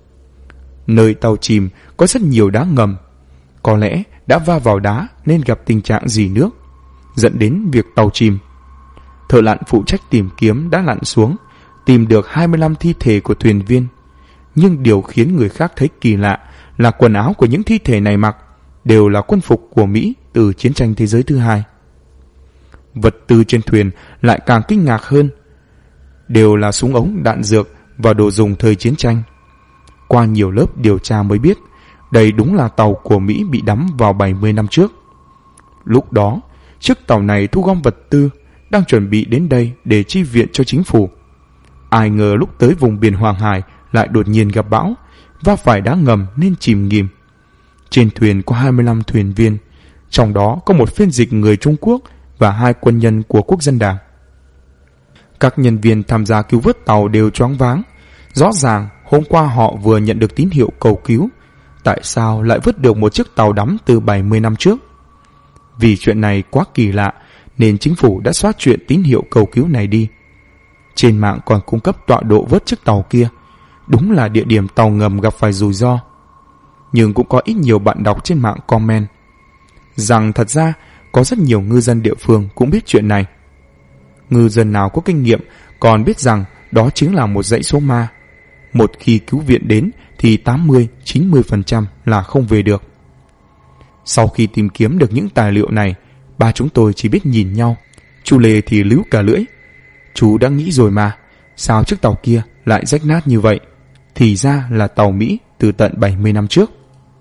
Nơi tàu chìm có rất nhiều đá ngầm, có lẽ đã va vào đá nên gặp tình trạng rỉ nước, dẫn đến việc tàu chìm. Thợ lặn phụ trách tìm kiếm đã lặn xuống, tìm được 25 thi thể của thuyền viên. Nhưng điều khiến người khác thấy kỳ lạ là quần áo của những thi thể này mặc đều là quân phục của Mỹ từ chiến tranh thế giới thứ hai. Vật tư trên thuyền lại càng kinh ngạc hơn, đều là súng ống, đạn dược và đồ dùng thời chiến tranh. Qua nhiều lớp điều tra mới biết, đây đúng là tàu của Mỹ bị đắm vào 70 năm trước. Lúc đó, chiếc tàu này thu gom vật tư, đang chuẩn bị đến đây để chi viện cho chính phủ. Ai ngờ lúc tới vùng biển Hoàng Hải lại đột nhiên gặp bão, va phải đá ngầm nên chìm nghỉm. Trên thuyền có 25 thuyền viên, trong đó có một phiên dịch người Trung Quốc và 2 quân nhân của Quốc dân Đảng. Các nhân viên tham gia cứu vớt tàu đều choáng váng. Rõ ràng hôm qua họ vừa nhận được tín hiệu cầu cứu, tại sao lại vớt được một chiếc tàu đắm từ 70 năm trước? Vì chuyện này quá kỳ lạ nên chính phủ đã xóa chuyện tín hiệu cầu cứu này đi. Trên mạng còn cung cấp tọa độ vớt chiếc tàu kia, đúng là địa điểm tàu ngầm gặp phải rủi ro. Nhưng cũng có ít nhiều bạn đọc trên mạng comment rằng thật ra có rất nhiều ngư dân địa phương cũng biết chuyện này. Ngư dân nào có kinh nghiệm còn biết rằng đó chính là một dãy số ma. Một khi cứu viện đến thì 80-90% là không về được. Sau khi tìm kiếm được những tài liệu này, ba chúng tôi chỉ biết nhìn nhau. Chu Lê thì líu cả lưỡi. Chú đã nghĩ rồi mà, sao chiếc tàu kia lại rách nát như vậy? Thì ra là tàu Mỹ từ tận 70 năm trước.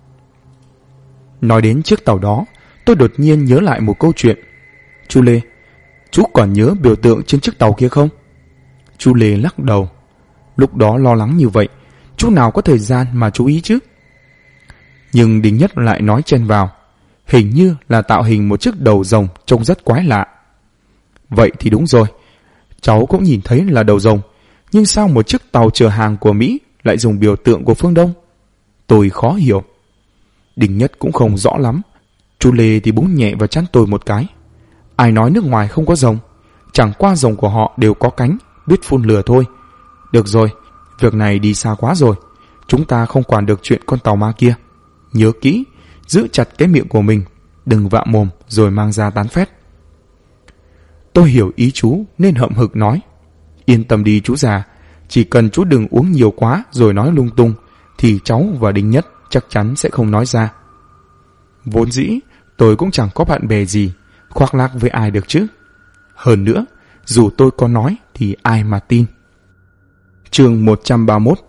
Nói đến chiếc tàu đó, tôi đột nhiên nhớ lại một câu chuyện. Chu Lê, chú còn nhớ biểu tượng trên chiếc tàu kia không? Chu Lê lắc đầu. Lúc đó lo lắng như vậy, chú nào có thời gian mà chú ý chứ? Nhưng Đinh Nhất lại nói chen vào. Hình như là tạo hình một chiếc đầu rồng trông rất quái lạ. Vậy thì đúng rồi, cháu cũng nhìn thấy là đầu rồng, nhưng sao một chiếc tàu chở hàng của Mỹ lại dùng biểu tượng của phương Đông? Tôi khó hiểu. Đinh Nhất cũng không rõ lắm. Chu Lê thì búng nhẹ vào trán tôi một cái. Ai nói nước ngoài không có rồng? Chẳng qua rồng của họ đều có cánh, biết phun lửa thôi. Được rồi, việc này đi xa quá rồi. Chúng ta không quản được chuyện con tàu ma kia. Nhớ kỹ, giữ chặt cái miệng của mình, đừng vạ mồm rồi mang ra tán phét. Tôi hiểu ý chú nên hậm hực nói. Yên tâm đi chú già, chỉ cần chú đừng uống nhiều quá rồi nói lung tung thì cháu và Đinh Nhất chắc chắn sẽ không nói ra. Vốn dĩ tôi cũng chẳng có bạn bè gì, khoác lác với ai được chứ. Hơn nữa, dù tôi có nói thì ai mà tin. Chương 131.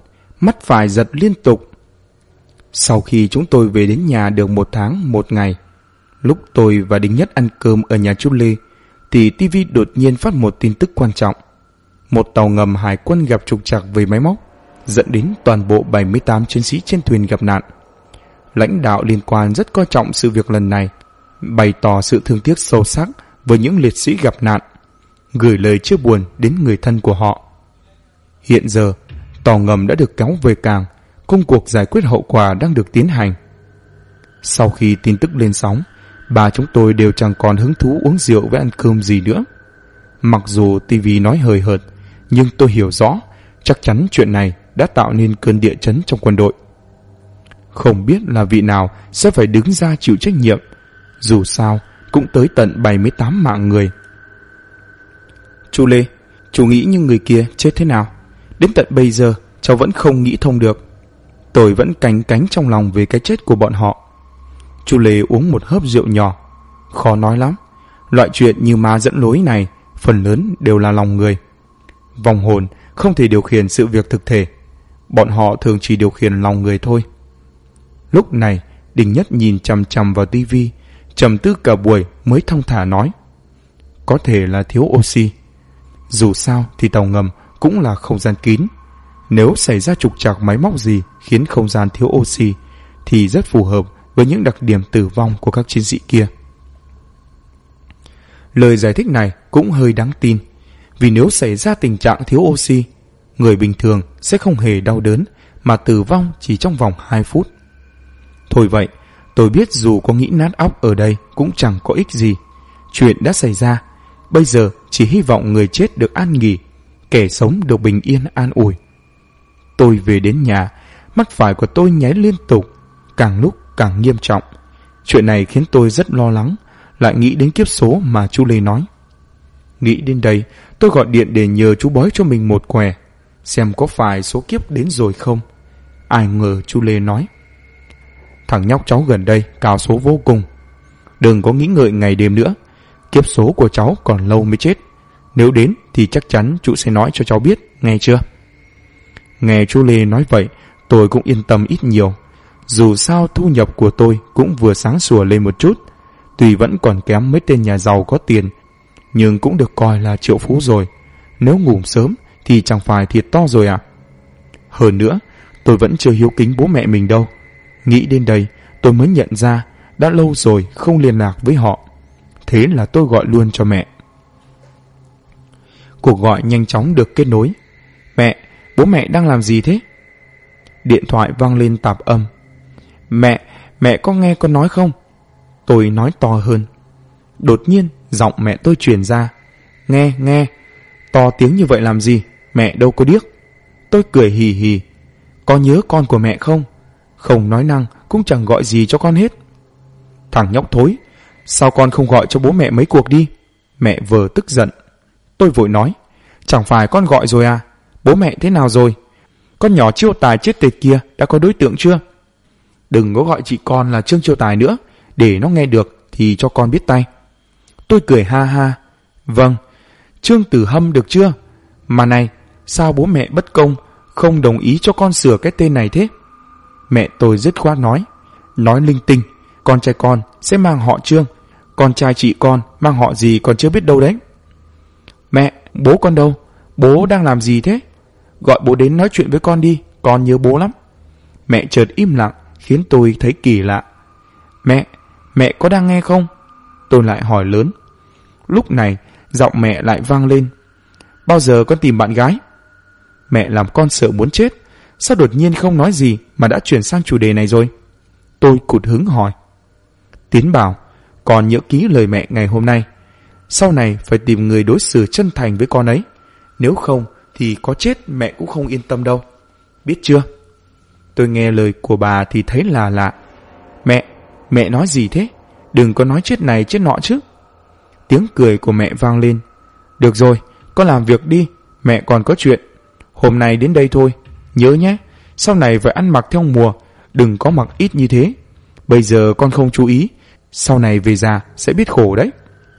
mắt phải giật liên tục. Sau khi chúng tôi về đến nhà được 1 tháng 1 ngày, lúc tôi và Đinh Nhất ăn cơm ở nhà chú Lê, thì TV đột nhiên phát một tin tức quan trọng. Một tàu ngầm hải quân gặp trục trặc về máy móc, dẫn đến toàn bộ 78 chiến sĩ trên thuyền gặp nạn. Lãnh đạo liên quan rất coi trọng sự việc lần này, bày tỏ sự thương tiếc sâu sắc với những liệt sĩ gặp nạn, gửi lời chia buồn đến người thân của họ. Hiện giờ, tàu ngầm đã được kéo về cảng, công cuộc giải quyết hậu quả đang được tiến hành. Sau khi tin tức lên sóng, ba chúng tôi đều chẳng còn hứng thú uống rượu với ăn cơm gì nữa. Mặc dù TV nói hời hợt, nhưng tôi hiểu rõ, chắc chắn chuyện này đã tạo nên cơn địa chấn trong quân đội. Không biết là vị nào sẽ phải đứng ra chịu trách nhiệm, dù sao cũng tới tận 78 mạng người. Chú Lê, chú nghĩ những người kia chết thế nào? Đến tận bây giờ cháu vẫn không nghĩ thông được. Tôi vẫn canh cánh trong lòng về cái chết của bọn họ. Chú Lê uống một hớp rượu nhỏ. Khó nói lắm. Loại chuyện như ma dẫn lối này phần lớn đều là lòng người. Vong hồn không thể điều khiển sự việc thực thể. Bọn họ thường chỉ điều khiển lòng người thôi. Lúc này Đinh Nhất nhìn chằm chằm vào tivi, trầm tư cả buổi mới thong thả nói: có thể là thiếu oxy. Dù sao thì tàu ngầm cũng là không gian kín. Nếu xảy ra trục trặc máy móc gì khiến không gian thiếu oxy thì rất phù hợp với những đặc điểm tử vong của các chiến sĩ kia. Lời giải thích này cũng hơi đáng tin, vì nếu xảy ra tình trạng thiếu oxy, người bình thường sẽ không hề đau đớn mà tử vong chỉ trong vòng 2 phút. Thôi vậy, tôi biết dù có nghĩ nát óc ở đây cũng chẳng có ích gì. Chuyện đã xảy ra, bây giờ chỉ hy vọng người chết được an nghỉ, kẻ sống được bình yên an ủi. Tôi về đến nhà, mắt phải của tôi nháy liên tục, càng lúc càng nghiêm trọng. Chuyện này khiến tôi rất lo lắng, lại nghĩ đến kiếp số mà chú Lê nói. Nghĩ đến đây, tôi gọi điện để nhờ chú bói cho mình một quẻ, xem có phải số kiếp đến rồi không. Ai ngờ chú Lê nói: thằng nhóc cháu gần đây cao số vô cùng, đừng có nghĩ ngợi ngày đêm nữa, kiếp số của cháu còn lâu mới chết. Nếu đến thì chắc chắn chú sẽ nói cho cháu biết, nghe chưa? Nghe chú Lê nói vậy, tôi cũng yên tâm ít nhiều. Dù sao thu nhập của tôi cũng vừa sáng sủa lên một chút, tuy vẫn còn kém mấy tên nhà giàu có tiền, nhưng cũng được coi là triệu phú rồi. Nếu ngủ sớm thì chẳng phải thiệt to rồi à? Hơn nữa, tôi vẫn chưa hiếu kính bố mẹ mình đâu. Nghĩ đến đây, tôi mới nhận ra đã lâu rồi không liên lạc với họ. Thế là tôi gọi luôn cho mẹ. Cuộc gọi nhanh chóng được kết nối. Mẹ, bố mẹ đang làm gì thế? Điện thoại vang lên tạp âm. Mẹ có nghe con nói không? Tôi nói to hơn. Đột nhiên giọng mẹ tôi truyền ra. Nghe, to tiếng như vậy làm gì? Mẹ đâu có điếc. Tôi cười hì hì. Có nhớ con của mẹ không? Không nói năng cũng chẳng gọi gì cho con hết. Thằng nhóc thối, sao con không gọi cho bố mẹ mấy cuộc đi? Mẹ vờ tức giận. Tôi vội nói: chẳng phải con gọi rồi à? Bố mẹ thế nào rồi? Con nhỏ Chiêu Tài chết tiệt kia đã có đối tượng chưa? Đừng có gọi chị con là Trương Chiêu Tài nữa, để nó nghe được thì cho con biết tay. Tôi cười ha ha. Vâng, Trương Tử Hâm được chưa? Mà này, sao bố mẹ bất công không đồng ý cho con sửa cái tên này thế? Mẹ tôi dứt khoát nói linh tinh. Con trai con sẽ mang họ Trương, con trai chị con mang họ gì còn chưa biết đâu đấy. Mẹ, bố con đâu? Bố đang làm gì thế? Gọi bố đến nói chuyện với con đi, con nhớ bố lắm. Mẹ chợt im lặng khiến tôi thấy kỳ lạ. Mẹ có đang nghe không? Tôi lại hỏi lớn. Lúc này giọng mẹ lại vang lên. Bao giờ con tìm bạn gái? Mẹ làm con sợ muốn chết. Sao đột nhiên không nói gì mà đã chuyển sang chủ đề này rồi? Tôi cụt hứng hỏi. Tiến bảo con nhớ kỹ lời mẹ ngày hôm nay. Sau này phải tìm người đối xử chân thành với con ấy. Nếu không thì có chết mẹ cũng không yên tâm đâu. Biết chưa? Tôi nghe lời của bà thì thấy là lạ. Mẹ nói gì thế? Đừng có nói chết này chết nọ chứ. Tiếng cười của mẹ vang lên. Được rồi, con làm việc đi, mẹ còn có chuyện. Hôm nay đến đây thôi. Nhớ nhé, sau này phải ăn mặc theo mùa, đừng có mặc ít như thế. Bây giờ con không chú ý, sau này về già sẽ biết khổ đấy.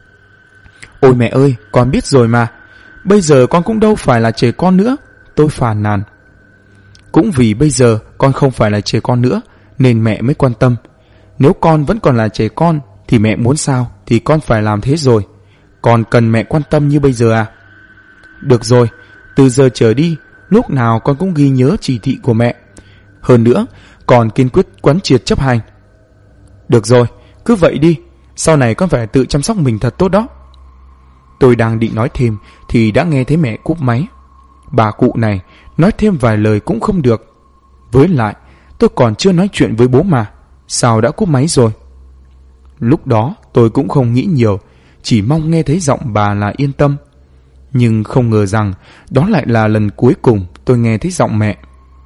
Ôi mẹ ơi, con biết rồi mà. Bây giờ con cũng đâu phải là trẻ con nữa. Tôi phàn nàn. Cũng vì bây giờ con không phải là trẻ con nữa nên mẹ mới quan tâm. Nếu con vẫn còn là trẻ con thì mẹ muốn sao thì con phải làm thế rồi. Con cần mẹ quan tâm như bây giờ à? Được rồi, từ giờ trở đi lúc nào con cũng ghi nhớ chỉ thị của mẹ. Hơn nữa còn kiên quyết quán triệt chấp hành. Được rồi, cứ vậy đi. Sau này con phải tự chăm sóc mình thật tốt đó. Tôi đang định nói thêm thì đã nghe thấy mẹ cúp máy. Bà cụ này nói thêm vài lời cũng không được. Với lại tôi còn chưa nói chuyện với bố mà, sao đã cúp máy rồi? Lúc đó tôi cũng không nghĩ nhiều, chỉ mong nghe thấy giọng bà là yên tâm. Nhưng không ngờ rằng đó lại là lần cuối cùng tôi nghe thấy giọng mẹ.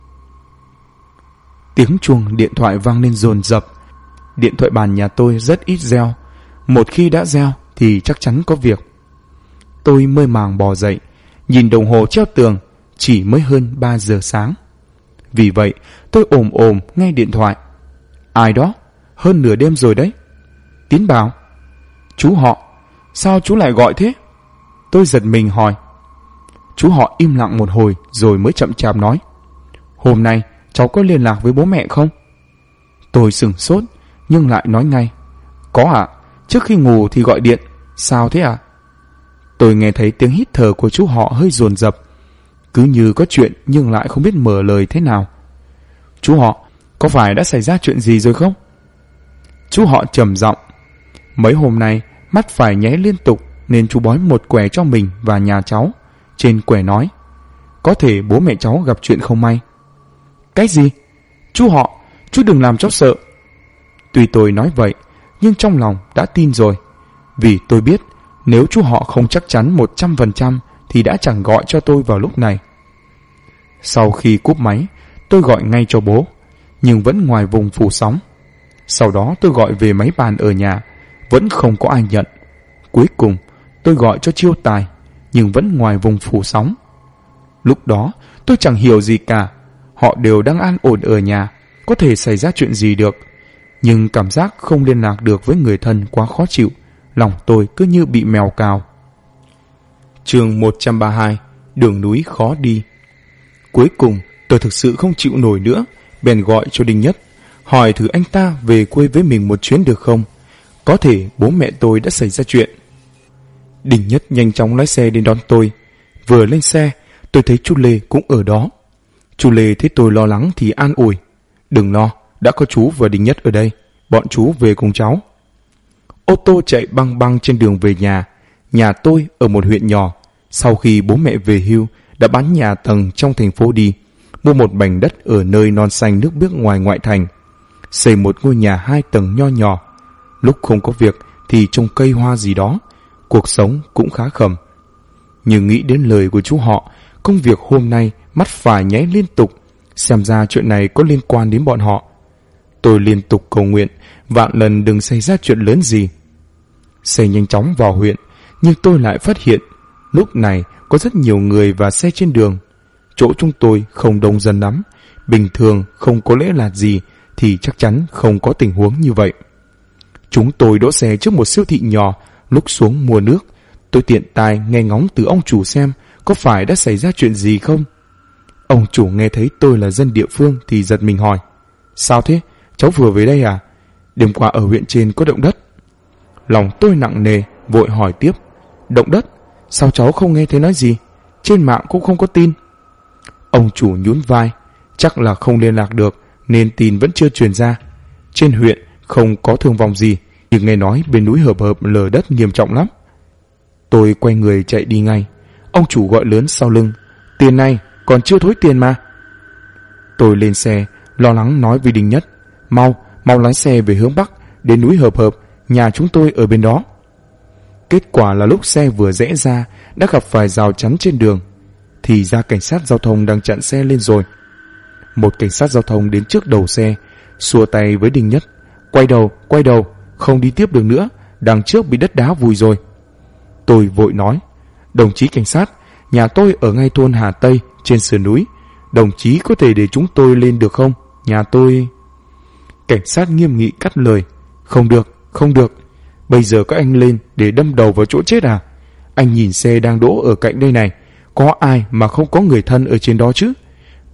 Tiếng chuông điện thoại vang lên dồn dập. Điện thoại bàn nhà tôi rất ít reo. Một khi đã reo thì chắc chắn có việc. Tôi mơ màng bò dậy, nhìn đồng hồ treo tường, chỉ mới hơn 3 giờ sáng. Vì vậy tôi ồm ồm nghe điện thoại. Ai đó? Hơn nửa đêm rồi đấy. Tín bảo. Chú họ. Sao chú lại gọi thế? Tôi giật mình hỏi. Chú họ im lặng một hồi rồi mới chậm chạp nói. Hôm nay cháu có liên lạc với bố mẹ không? Tôi sửng sốt nhưng lại nói ngay. Có ạ, trước khi ngủ thì gọi điện. Sao thế ạ? Tôi nghe thấy tiếng hít thở của chú họ hơi dồn dập, cứ như có chuyện nhưng lại không biết mở lời thế nào. Chú họ, có phải đã xảy ra chuyện gì rồi không? Chú họ trầm giọng. Mấy hôm nay mắt phải nháy liên tục nên chú bói một quẻ cho mình và nhà cháu. Trên quẻ nói có thể bố mẹ cháu gặp chuyện không may. Cái gì? Chú họ, chú đừng làm cháu sợ. Tuy tôi nói vậy nhưng trong lòng đã tin rồi, vì tôi biết nếu chú họ không chắc chắn 100% thì đã chẳng gọi cho tôi vào lúc này. Sau khi cúp máy, tôi gọi ngay cho bố, nhưng vẫn ngoài vùng phủ sóng. Sau đó tôi gọi về máy bàn ở nhà, vẫn không có ai nhận. Cuối cùng tôi gọi cho Chiêu Tài, nhưng vẫn ngoài vùng phủ sóng. Lúc đó tôi chẳng hiểu gì cả. Họ đều đang an ổn ở nhà, có thể xảy ra chuyện gì được. Nhưng cảm giác không liên lạc được với người thân quá khó chịu. Lòng tôi cứ như bị mèo cào. Chương 132. Đường núi khó đi. Cuối cùng tôi thực sự không chịu nổi nữa, bèn gọi cho Đinh Nhất, hỏi thử anh ta về quê với mình một chuyến được không. Có thể bố mẹ tôi đã xảy ra chuyện. Đinh Nhất nhanh chóng lái xe đến đón tôi. Vừa lên xe tôi thấy chú Lê cũng ở đó. Chú Lê thấy tôi lo lắng thì an ủi. Đừng lo, đã có chú và Đinh Nhất ở đây, bọn chú về cùng cháu. Ô tô chạy băng băng trên đường về nhà. Nhà tôi ở một huyện nhỏ. Sau khi bố mẹ về hưu đã bán nhà tầng trong thành phố đi, mua một mảnh đất ở nơi non xanh nước biếc ngoài ngoại thành, xây một ngôi nhà 2 tầng nho nhỏ. Lúc không có việc thì trồng cây hoa gì đó, cuộc sống cũng khá khẩm. Nhưng nghĩ đến lời của chú họ, công việc hôm nay mắt phải nháy liên tục, xem ra chuyện này có liên quan đến bọn họ. Tôi liên tục cầu nguyện vạn lần đừng xảy ra chuyện lớn gì. Xe nhanh chóng vào huyện, nhưng tôi lại phát hiện lúc này có rất nhiều người và xe trên đường. Chỗ chúng tôi không đông dân lắm, bình thường không có lễ lạt gì thì chắc chắn không có tình huống như vậy. Chúng tôi đỗ xe trước một siêu thị nhỏ. Lúc xuống mua nước, tôi tiện tai nghe ngóng từ ông chủ xem có phải đã xảy ra chuyện gì không. Ông chủ nghe thấy tôi là dân địa phương thì giật mình hỏi. Sao thế? Cháu vừa về đây à? Đêm qua ở huyện trên có động đất. Lòng tôi nặng nề, vội hỏi tiếp. Động đất? Sao cháu không nghe thấy nói gì? Trên mạng cũng không có tin. Ông chủ nhún vai. Chắc là không liên lạc được nên tin vẫn chưa truyền ra. Trên huyện không có thương vong gì, nhưng nghe nói bên núi Hợp Hợp lở đất nghiêm trọng lắm. Tôi quay người chạy đi ngay. Ông chủ gọi lớn sau lưng. Tiền này còn chưa thối tiền mà. Tôi lên xe lo lắng nói với Đinh Nhất. Mau lái xe về hướng Bắc đến núi Hợp Hợp, nhà chúng tôi ở bên đó. Kết quả là lúc xe vừa rẽ ra đã gặp phải rào chắn trên đường. Thì ra cảnh sát giao thông đang chặn xe lên rồi. Một cảnh sát giao thông đến trước đầu xe, xua tay với Đinh Nhất. Quay đầu, không đi tiếp được nữa, đằng trước bị đất đá vùi rồi. Tôi vội nói. Đồng chí cảnh sát, nhà tôi ở ngay thôn Hà Tây trên sườn núi, đồng chí có thể để chúng tôi lên được không? Nhà tôi... Cảnh sát nghiêm nghị cắt lời. Không được, bây giờ các anh lên để đâm đầu vào chỗ chết à? Anh nhìn xe đang đỗ ở cạnh đây này, có ai mà không có người thân ở trên đó chứ?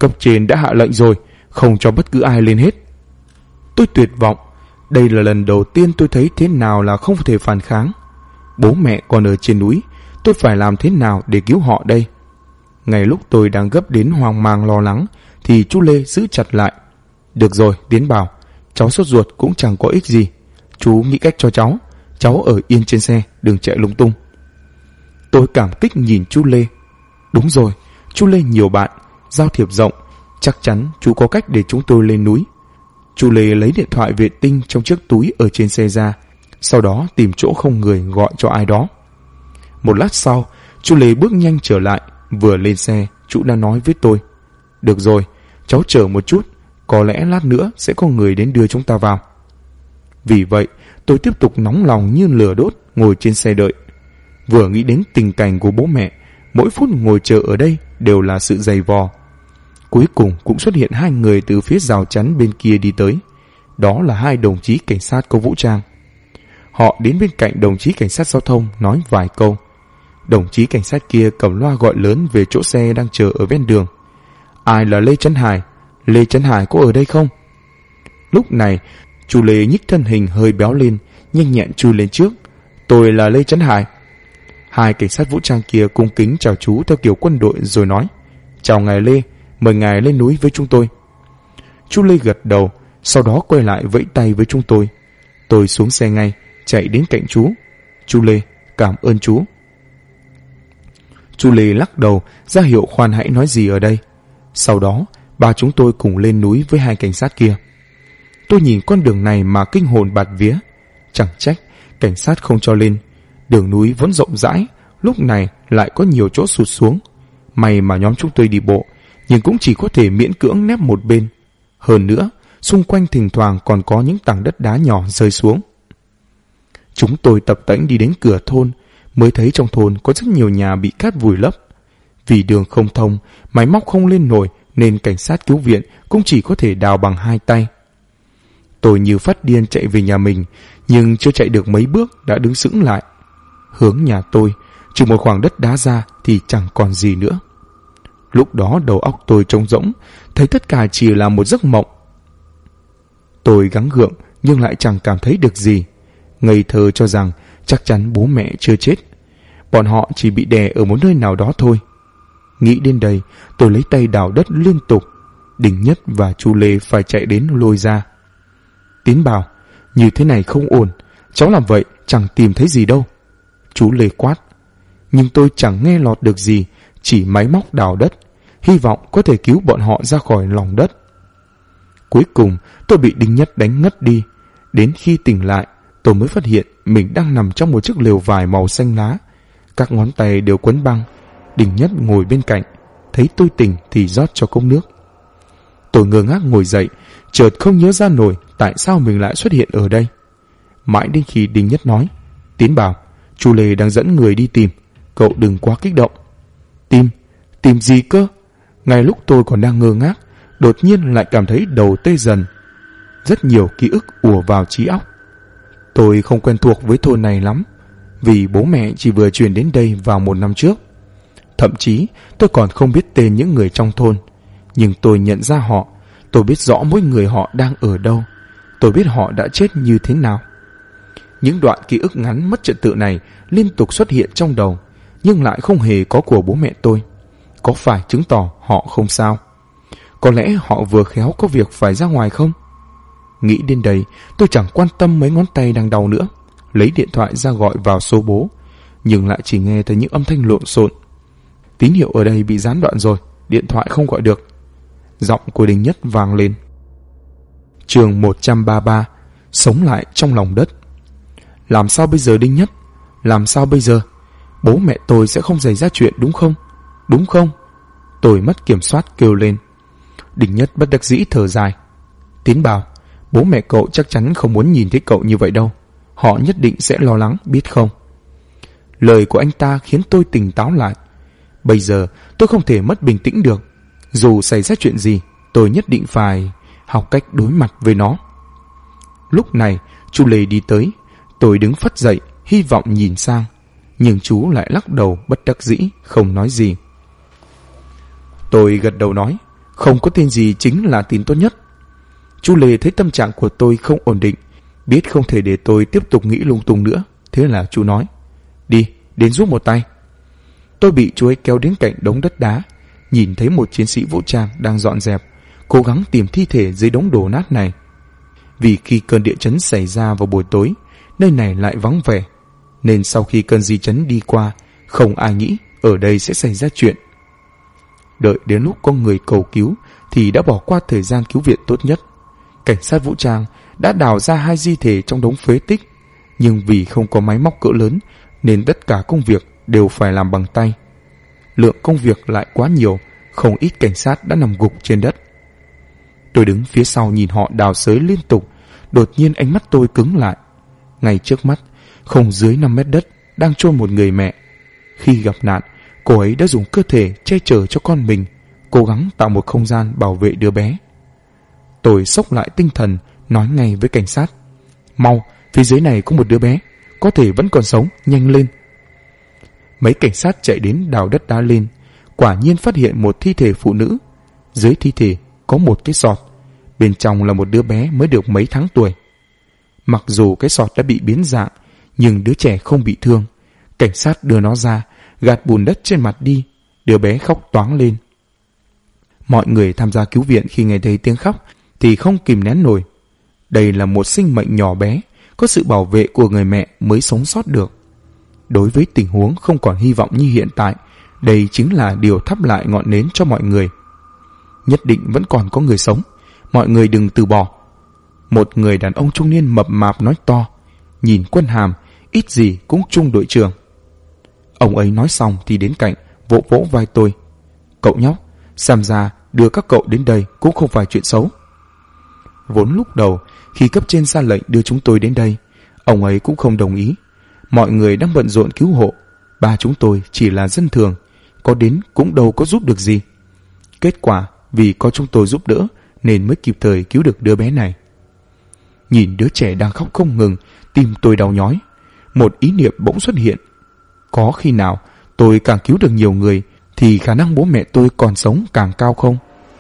Cấp trên đã hạ lệnh rồi, không cho bất cứ ai lên hết. Tôi tuyệt vọng. Đây là lần đầu tiên tôi thấy thế nào là không thể phản kháng. Bố mẹ còn ở trên núi, tôi phải làm thế nào để cứu họ đây? Ngay lúc tôi đang gấp đến hoang mang lo lắng thì chú Lê giữ chặt lại. Được rồi, Tiến bảo, cháu sốt ruột cũng chẳng có ích gì. Chú nghĩ cách cho cháu ở yên trên xe, đừng chạy lung tung. Tôi cảm kích nhìn chú Lê. Đúng rồi, chú Lê nhiều bạn, giao thiệp rộng, chắc chắn chú có cách để chúng tôi lên núi. Chú Lê lấy điện thoại vệ tinh trong chiếc túi ở trên xe ra, sau đó tìm chỗ không người gọi cho ai đó. Một lát sau, chú Lê bước nhanh trở lại. Vừa lên xe, chú đã nói với tôi: Được rồi, cháu chờ một chút, có lẽ lát nữa sẽ có người đến đưa chúng ta vào. Vì vậy, tôi tiếp tục nóng lòng như lửa đốt ngồi trên xe đợi. Vừa nghĩ đến tình cảnh của bố mẹ, mỗi phút ngồi chờ ở đây đều là sự dày vò. Cuối cùng cũng xuất hiện 2 người từ phía rào chắn bên kia đi tới. Đó là 2 đồng chí cảnh sát có vũ trang. Họ đến bên cạnh đồng chí cảnh sát giao thông nói vài câu. Đồng chí cảnh sát kia cầm loa gọi lớn về chỗ xe đang chờ ở ven đường. Ai là Lê Trấn Hải? Lê Trấn Hải có ở đây không? Lúc này, chú Lê nhích thân hình hơi béo lên, nhanh nhẹn chui lên trước. Tôi là Lê Trấn Hải. 2 cảnh sát vũ trang kia cung kính chào chú theo kiểu quân đội rồi nói: Chào ngài Lê, mời ngài lên núi với chúng tôi. Chú Lê gật đầu, sau đó quay lại vẫy tay với chúng tôi. Tôi xuống xe ngay, chạy đến cạnh chú. Chú Lê, cảm ơn chú. Chú Lê lắc đầu, ra hiệu khoan hãy nói gì ở đây. Sau đó, ba chúng tôi cùng lên núi với 2 cảnh sát kia. Tôi nhìn con đường này mà kinh hồn bạt vía. Chẳng trách cảnh sát không cho lên. Đường núi vốn rộng rãi, lúc này lại có nhiều chỗ sụt xuống. May mà nhóm chúng tôi đi bộ, nhưng cũng chỉ có thể miễn cưỡng nép một bên. Hơn nữa, xung quanh thỉnh thoảng còn có những tảng đất đá nhỏ rơi xuống. Chúng tôi tập tễnh đi đến cửa thôn, mới thấy trong thôn có rất nhiều nhà bị cát vùi lấp. Vì đường không thông, máy móc không lên nổi nên cảnh sát cứu viện cũng chỉ có thể đào bằng 2 tay. Tôi như phát điên chạy về nhà mình, nhưng chưa chạy được mấy bước đã đứng sững lại. Hướng nhà tôi, trừ một khoảng đất đá ra thì chẳng còn gì nữa. Lúc đó đầu óc tôi trống rỗng, thấy tất cả chỉ là một giấc mộng. Tôi gắng gượng nhưng lại chẳng cảm thấy được gì. Ngây thơ cho rằng chắc chắn bố mẹ chưa chết. Bọn họ chỉ bị đè ở một nơi nào đó thôi. Nghĩ đến đây, tôi lấy tay đào đất liên tục. Đình Nhất và chú Lê phải chạy đến lôi ra. Tiến bảo, như thế này không ổn, cháu làm vậy chẳng tìm thấy gì đâu. Chú Lê quát. Nhưng tôi chẳng nghe lọt được gì, chỉ máy móc đào đất, hy vọng có thể cứu bọn họ ra khỏi lòng đất. Cuối cùng tôi bị Đình Nhất đánh ngất đi. Đến khi tỉnh lại, tôi mới phát hiện mình đang nằm trong một chiếc lều vải màu xanh lá. Các ngón tay đều quấn băng. Đình Nhất ngồi bên cạnh, thấy tôi tỉnh thì rót cho cốc nước. Tôi ngơ ngác ngồi dậy, chợt không nhớ ra nổi tại sao mình lại xuất hiện ở đây. Mãi đến khi Đình Nhất nói, Tiến bảo, chú Lê đang dẫn người đi tìm, cậu đừng quá kích động. Tìm gì cơ? Ngay lúc tôi còn đang ngơ ngác, đột nhiên lại cảm thấy đầu tê dần. Rất nhiều ký ức ùa vào trí óc. Tôi không quen thuộc với thôn này lắm, vì bố mẹ chỉ vừa chuyển đến đây vào 1 năm trước. Thậm chí tôi còn không biết tên những người trong thôn. Nhưng tôi nhận ra họ. Tôi biết rõ mỗi người họ đang ở đâu. Tôi biết họ đã chết như thế nào. Những đoạn ký ức ngắn mất trật tự này liên tục xuất hiện trong đầu, nhưng lại không hề có của bố mẹ tôi. Có phải chứng tỏ họ không sao? Có lẽ họ vừa khéo có việc phải ra ngoài không? Nghĩ đến đây, tôi chẳng quan tâm mấy ngón tay đang đau nữa. Lấy điện thoại ra gọi vào số bố, nhưng lại chỉ nghe thấy những âm thanh lộn xộn. Tín hiệu ở đây bị gián đoạn rồi, điện thoại không gọi được. Giọng của Đình Nhất vang lên. Chương 133, sống lại trong lòng đất. Làm sao bây giờ Đinh Nhất? Làm sao bây giờ? Bố mẹ tôi sẽ không xảy ra chuyện đúng không? Đúng không? Tôi mất kiểm soát kêu lên. Đình Nhất bất đắc dĩ thở dài. Tiến bảo, bố mẹ cậu chắc chắn không muốn nhìn thấy cậu như vậy đâu. Họ nhất định sẽ lo lắng, biết không? Lời của anh ta khiến tôi tỉnh táo lại. Bây giờ tôi không thể mất bình tĩnh được. Dù xảy ra chuyện gì, tôi nhất định phải học cách đối mặt với nó. Lúc này chú Lê đi tới. Tôi đứng phắt dậy, hy vọng nhìn sang, nhưng chú lại lắc đầu bất đắc dĩ, không nói gì. Tôi gật đầu nói, Không có tin gì chính là tin tốt nhất. Chú Lê thấy tâm trạng của tôi không ổn định, biết không thể để tôi tiếp tục nghĩ lung tung nữa, thế là chú nói: Đi, đến giúp một tay. Tôi bị chú ấy kéo đến cạnh đống đất đá, nhìn thấy một chiến sĩ vũ trang đang dọn dẹp, cố gắng tìm thi thể dưới đống đổ nát này. Vì khi cơn địa chấn xảy ra vào buổi tối, nơi này lại vắng vẻ, nên sau khi cơn dư chấn đi qua, không ai nghĩ ở đây sẽ xảy ra chuyện. Đợi đến lúc có người cầu cứu thì đã bỏ qua thời gian cứu viện tốt nhất. Cảnh sát vũ trang đã đào ra 2 di thể trong đống phế tích, nhưng vì không có máy móc cỡ lớn nên tất cả công việc đều phải làm bằng tay. Lượng công việc lại quá nhiều, không ít cảnh sát đã nằm gục trên đất. Tôi đứng phía sau nhìn họ đào xới liên tục, đột nhiên ánh mắt tôi cứng lại. Ngay trước mắt, không dưới 5 mét đất đang chôn một người mẹ. Khi gặp nạn, cô ấy đã dùng cơ thể che chở cho con mình, cố gắng tạo một không gian bảo vệ đứa bé. Tôi xốc lại tinh thần, nói ngay với cảnh sát: Mau, phía dưới này có một đứa bé, có thể vẫn còn sống, nhanh lên. Mấy cảnh sát chạy đến đào đất đá lên, quả nhiên phát hiện một thi thể phụ nữ. Dưới thi thể có một cái sọt, bên trong là một đứa bé mới được mấy tháng tuổi. Mặc dù cái sọt đã bị biến dạng, nhưng đứa trẻ không bị thương. Cảnh sát đưa nó ra, gạt bùn đất trên mặt đi. Đứa bé khóc toáng lên. Mọi người tham gia cứu viện khi nghe thấy tiếng khóc thì không kìm nén nổi. Đây là một sinh mệnh nhỏ bé, có sự bảo vệ của người mẹ mới sống sót được. Đối với tình huống không còn hy vọng như hiện tại, đây chính là điều thắp lại ngọn nến cho mọi người. Nhất định vẫn còn có người sống, mọi người đừng từ bỏ. Một người đàn ông trung niên mập mạp nói to, nhìn Quân Hàm ít gì cũng trung đội trưởng. Ông ấy nói xong thì đến cạnh vỗ vỗ vai tôi: Cậu nhóc, xem ra đưa các cậu đến đây cũng không phải chuyện xấu. Vốn lúc đầu khi cấp trên ra lệnh đưa chúng tôi đến đây, ông ấy cũng không đồng ý. Mọi người đang bận rộn cứu hộ, ba chúng tôi chỉ là dân thường, có đến cũng đâu có giúp được gì. Kết quả vì có chúng tôi giúp đỡ nên mới kịp thời cứu được đứa bé này. Nhìn đứa trẻ đang khóc không ngừng, tim tôi đau nhói. Một ý niệm bỗng xuất hiện: có khi nào tôi càng cứu được nhiều người thì khả năng bố mẹ tôi còn sống càng cao không?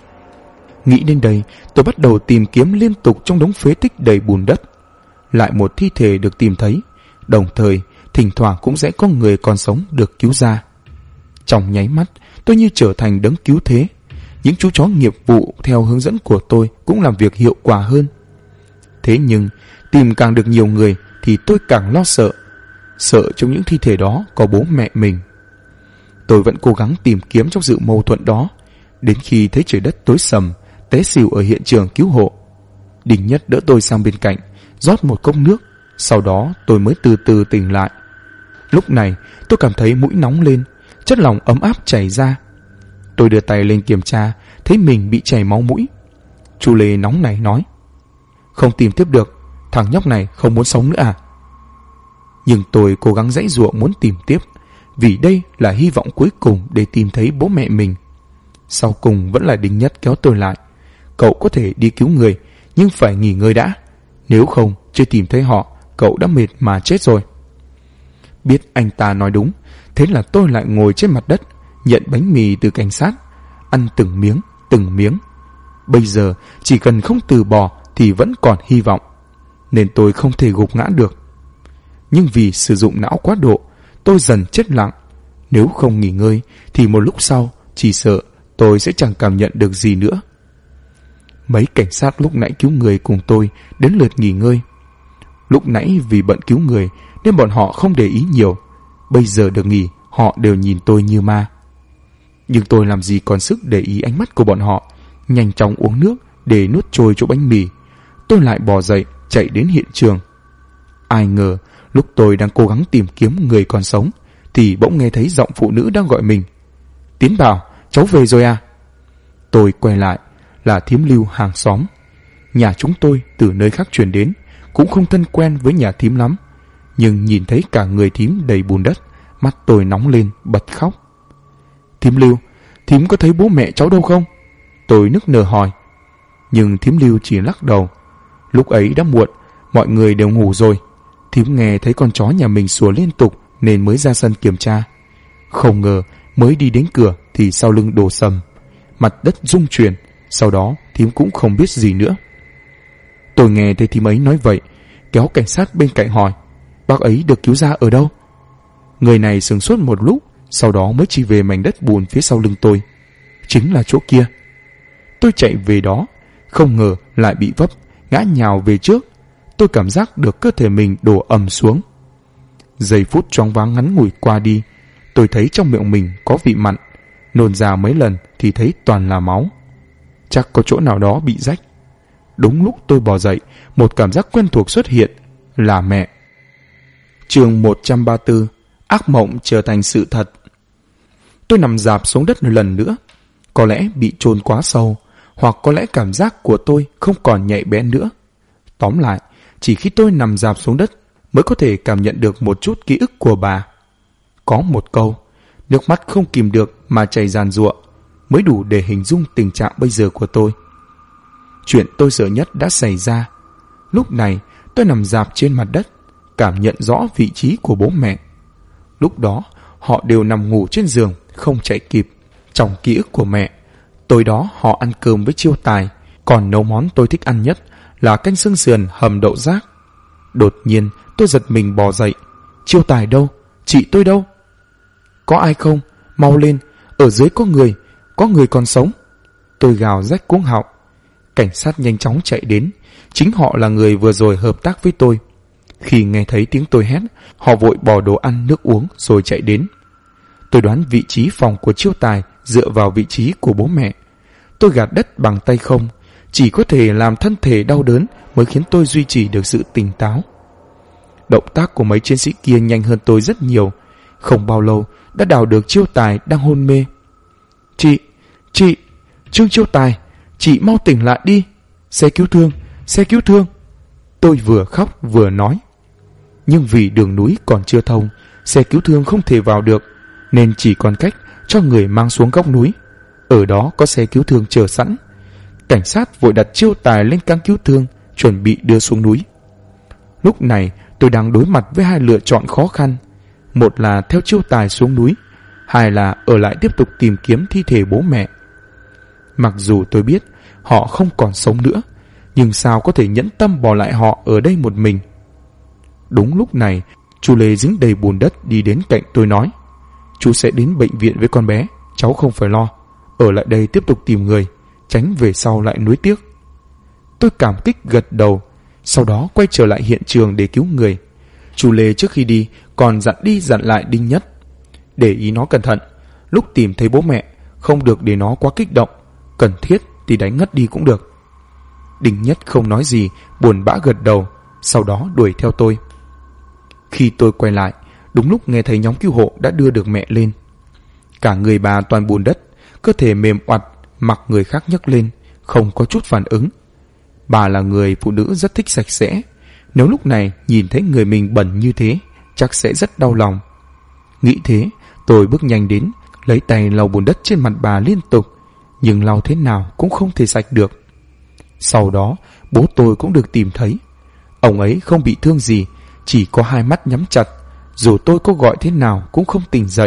Nghĩ đến đây, tôi bắt đầu tìm kiếm liên tục trong đống phế tích đầy bùn đất. Lại một thi thể được tìm thấy, đồng thời thỉnh thoảng cũng sẽ có người còn sống được cứu ra. Trong nháy mắt, tôi như trở thành đấng cứu thế. Những chú chó nghiệp vụ theo hướng dẫn của tôi cũng làm việc hiệu quả hơn. Thế nhưng tìm càng được nhiều người thì tôi càng lo sợ. Sợ trong những thi thể đó có bố mẹ mình. Tôi vẫn cố gắng tìm kiếm trong sự mâu thuẫn đó, đến khi thấy trời đất tối sầm, té xỉu ở hiện trường cứu hộ. Đình Nhất đỡ tôi sang bên cạnh, rót một cốc nước, sau đó tôi mới từ từ tỉnh lại. Lúc này tôi cảm thấy mũi nóng lên, chất lỏng ấm áp chảy ra. Tôi đưa tay lên kiểm tra, thấy mình bị chảy máu mũi. Chú Lê nóng nảy nói: Không tìm tiếp được, thằng nhóc này không muốn sống nữa à? Nhưng tôi cố gắng giãy giụa muốn tìm tiếp, vì đây là hy vọng cuối cùng để tìm thấy bố mẹ mình. Sau cùng vẫn là Đinh Nhất kéo tôi lại: Cậu có thể đi cứu người, nhưng phải nghỉ ngơi đã. Nếu không, chưa tìm thấy họ, cậu đã mệt mà chết rồi. Biết anh ta nói đúng, thế là tôi lại ngồi trên mặt đất, nhận bánh mì từ cảnh sát, ăn từng miếng, từng miếng. Bây giờ chỉ cần không từ bỏ thì vẫn còn hy vọng, nên tôi không thể gục ngã được. Nhưng vì sử dụng não quá độ, tôi dần chết lặng. Nếu không nghỉ ngơi thì một lúc sau chỉ sợ tôi sẽ chẳng cảm nhận được gì nữa. Mấy cảnh sát lúc nãy cứu người cùng tôi đến lượt nghỉ ngơi. Lúc nãy vì bận cứu người nên bọn họ không để ý nhiều. Bây giờ được nghỉ, họ đều nhìn tôi như ma. Nhưng tôi làm gì còn sức để ý ánh mắt của bọn họ, nhanh chóng uống nước để nuốt trôi chỗ bánh mì. Tôi lại bò dậy chạy đến hiện trường. Ai ngờ lúc tôi đang cố gắng tìm kiếm người còn sống thì bỗng nghe thấy giọng phụ nữ đang gọi mình: Tiến Bảo, cháu về rồi à? Tôi quay lại, là thím Lưu hàng xóm. Nhà chúng tôi từ nơi khác chuyển đến, cũng không thân quen với nhà thím lắm. Nhưng nhìn thấy cả người thím đầy bùn đất, mắt tôi nóng lên bật khóc. Thím Lưu, thím có thấy bố mẹ cháu đâu không? Tôi nức nở hỏi. Nhưng thím Lưu chỉ lắc đầu. Lúc ấy đã muộn, mọi người đều ngủ rồi. Thím nghe thấy con chó nhà mình sủa liên tục nên mới ra sân kiểm tra. Không ngờ mới đi đến cửa thì sau lưng đổ sầm. mặt đất rung chuyển. Sau đó thím cũng không biết gì nữa. Tôi nghe thấy thím ấy nói vậy, kéo cảnh sát bên cạnh hỏi: Bác ấy được cứu ra ở đâu? Người này sửng sốt một lúc, sau đó mới chỉ về mảnh đất bùn phía sau lưng tôi. Chính là chỗ kia. Tôi chạy về đó, không ngờ lại bị vấp, ngã nhào về trước. Tôi cảm giác được cơ thể mình đổ ầm xuống. Giây phút choáng váng ngắn ngủi qua đi, tôi thấy trong miệng mình có vị mặn, nôn ra mấy lần thì thấy toàn là máu. Chắc có chỗ nào đó bị rách. Đúng lúc tôi bò dậy, một cảm giác quen thuộc xuất hiện, là mẹ. Chương 134: Ác mộng trở thành sự thật. Tôi nằm rạp xuống đất lần nữa. Có lẽ bị chôn quá sâu, hoặc có lẽ cảm giác của tôi không còn nhạy bén nữa. Tóm lại, chỉ khi tôi nằm rạp xuống đất mới có thể cảm nhận được một chút ký ức của bà. Có một câu, nước mắt không kìm được mà chảy ràn rụa, mới đủ để hình dung tình trạng bây giờ của tôi. Chuyện tôi sợ nhất đã xảy ra. Lúc này tôi nằm rạp trên mặt đất, cảm nhận rõ vị trí của bố mẹ. Lúc đó họ đều nằm ngủ trên giường, không chạy kịp. Trong ký ức của mẹ, tối đó họ ăn cơm với Chiêu Tài, còn nấu món tôi thích ăn nhất là canh xương sườn hầm đậu rác. Đột nhiên tôi giật mình bò dậy. Chiêu Tài đâu? Chị tôi đâu? Có ai không? Mau lên, ở dưới có người còn sống. Tôi gào rách cuống họng. Cảnh sát nhanh chóng chạy đến. Chính họ là người vừa rồi hợp tác với tôi. Khi nghe thấy tiếng tôi hét, họ vội bỏ đồ ăn nước uống rồi chạy đến. Tôi đoán vị trí phòng của Chiêu Tài dựa vào vị trí của bố mẹ. Tôi gạt đất bằng tay không, chỉ có thể làm thân thể đau đớn mới khiến tôi duy trì được sự tỉnh táo. Động tác của mấy chiến sĩ kia nhanh hơn tôi rất nhiều. Không bao lâu đã đào được Chiêu Tài đang hôn mê. Chị, Trương Chiêu Tài, chị mau tỉnh lại đi. Xe cứu thương. Tôi vừa khóc vừa nói. Nhưng vì đường núi còn chưa thông, xe cứu thương không thể vào được, nên chỉ còn cách cho người mang xuống góc núi. Ở đó có xe cứu thương chờ sẵn. Cảnh sát vội đặt Chiêu Tài lên căng cứu thương, chuẩn bị đưa xuống núi. Lúc này tôi đang đối mặt với hai lựa chọn khó khăn. Một là theo Chiêu Tài xuống núi, hai là ở lại tiếp tục tìm kiếm thi thể bố mẹ. Mặc dù tôi biết họ không còn sống nữa, nhưng sao có thể nhẫn tâm bỏ lại họ ở đây một mình. Đúng lúc này, chú Lê dính đầy bùn đất đi đến cạnh tôi nói: Chú sẽ đến bệnh viện với con bé, cháu không phải lo. Ở lại đây tiếp tục tìm người, tránh về sau lại nuối tiếc. Tôi cảm kích gật đầu, sau đó quay trở lại hiện trường để cứu người. Chú Lê trước khi đi còn dặn đi dặn lại Đinh Nhất: để ý nó cẩn thận, lúc tìm thấy bố mẹ không được để nó quá kích động, cần thiết thì đánh ngất đi cũng được. Đinh Nhất không nói gì, buồn bã gật đầu, sau đó đuổi theo tôi. Khi tôi quay lại, đúng lúc nghe thấy nhóm cứu hộ đã đưa được mẹ lên. Cả người bà toàn bùn đất, cơ thể mềm oặt, mặc người khác nhấc lên, không có chút phản ứng. Bà là người phụ nữ rất thích sạch sẽ, nếu lúc này nhìn thấy người mình bẩn như thế, chắc sẽ rất đau lòng. Nghĩ thế, tôi bước nhanh đến, lấy tay lau bùn đất trên mặt bà liên tục, nhưng lau thế nào cũng không thể sạch được. Sau đó, bố tôi cũng được tìm thấy. Ông ấy không bị thương gì, chỉ có hai mắt nhắm chặt, dù tôi có gọi thế nào cũng không tỉnh dậy.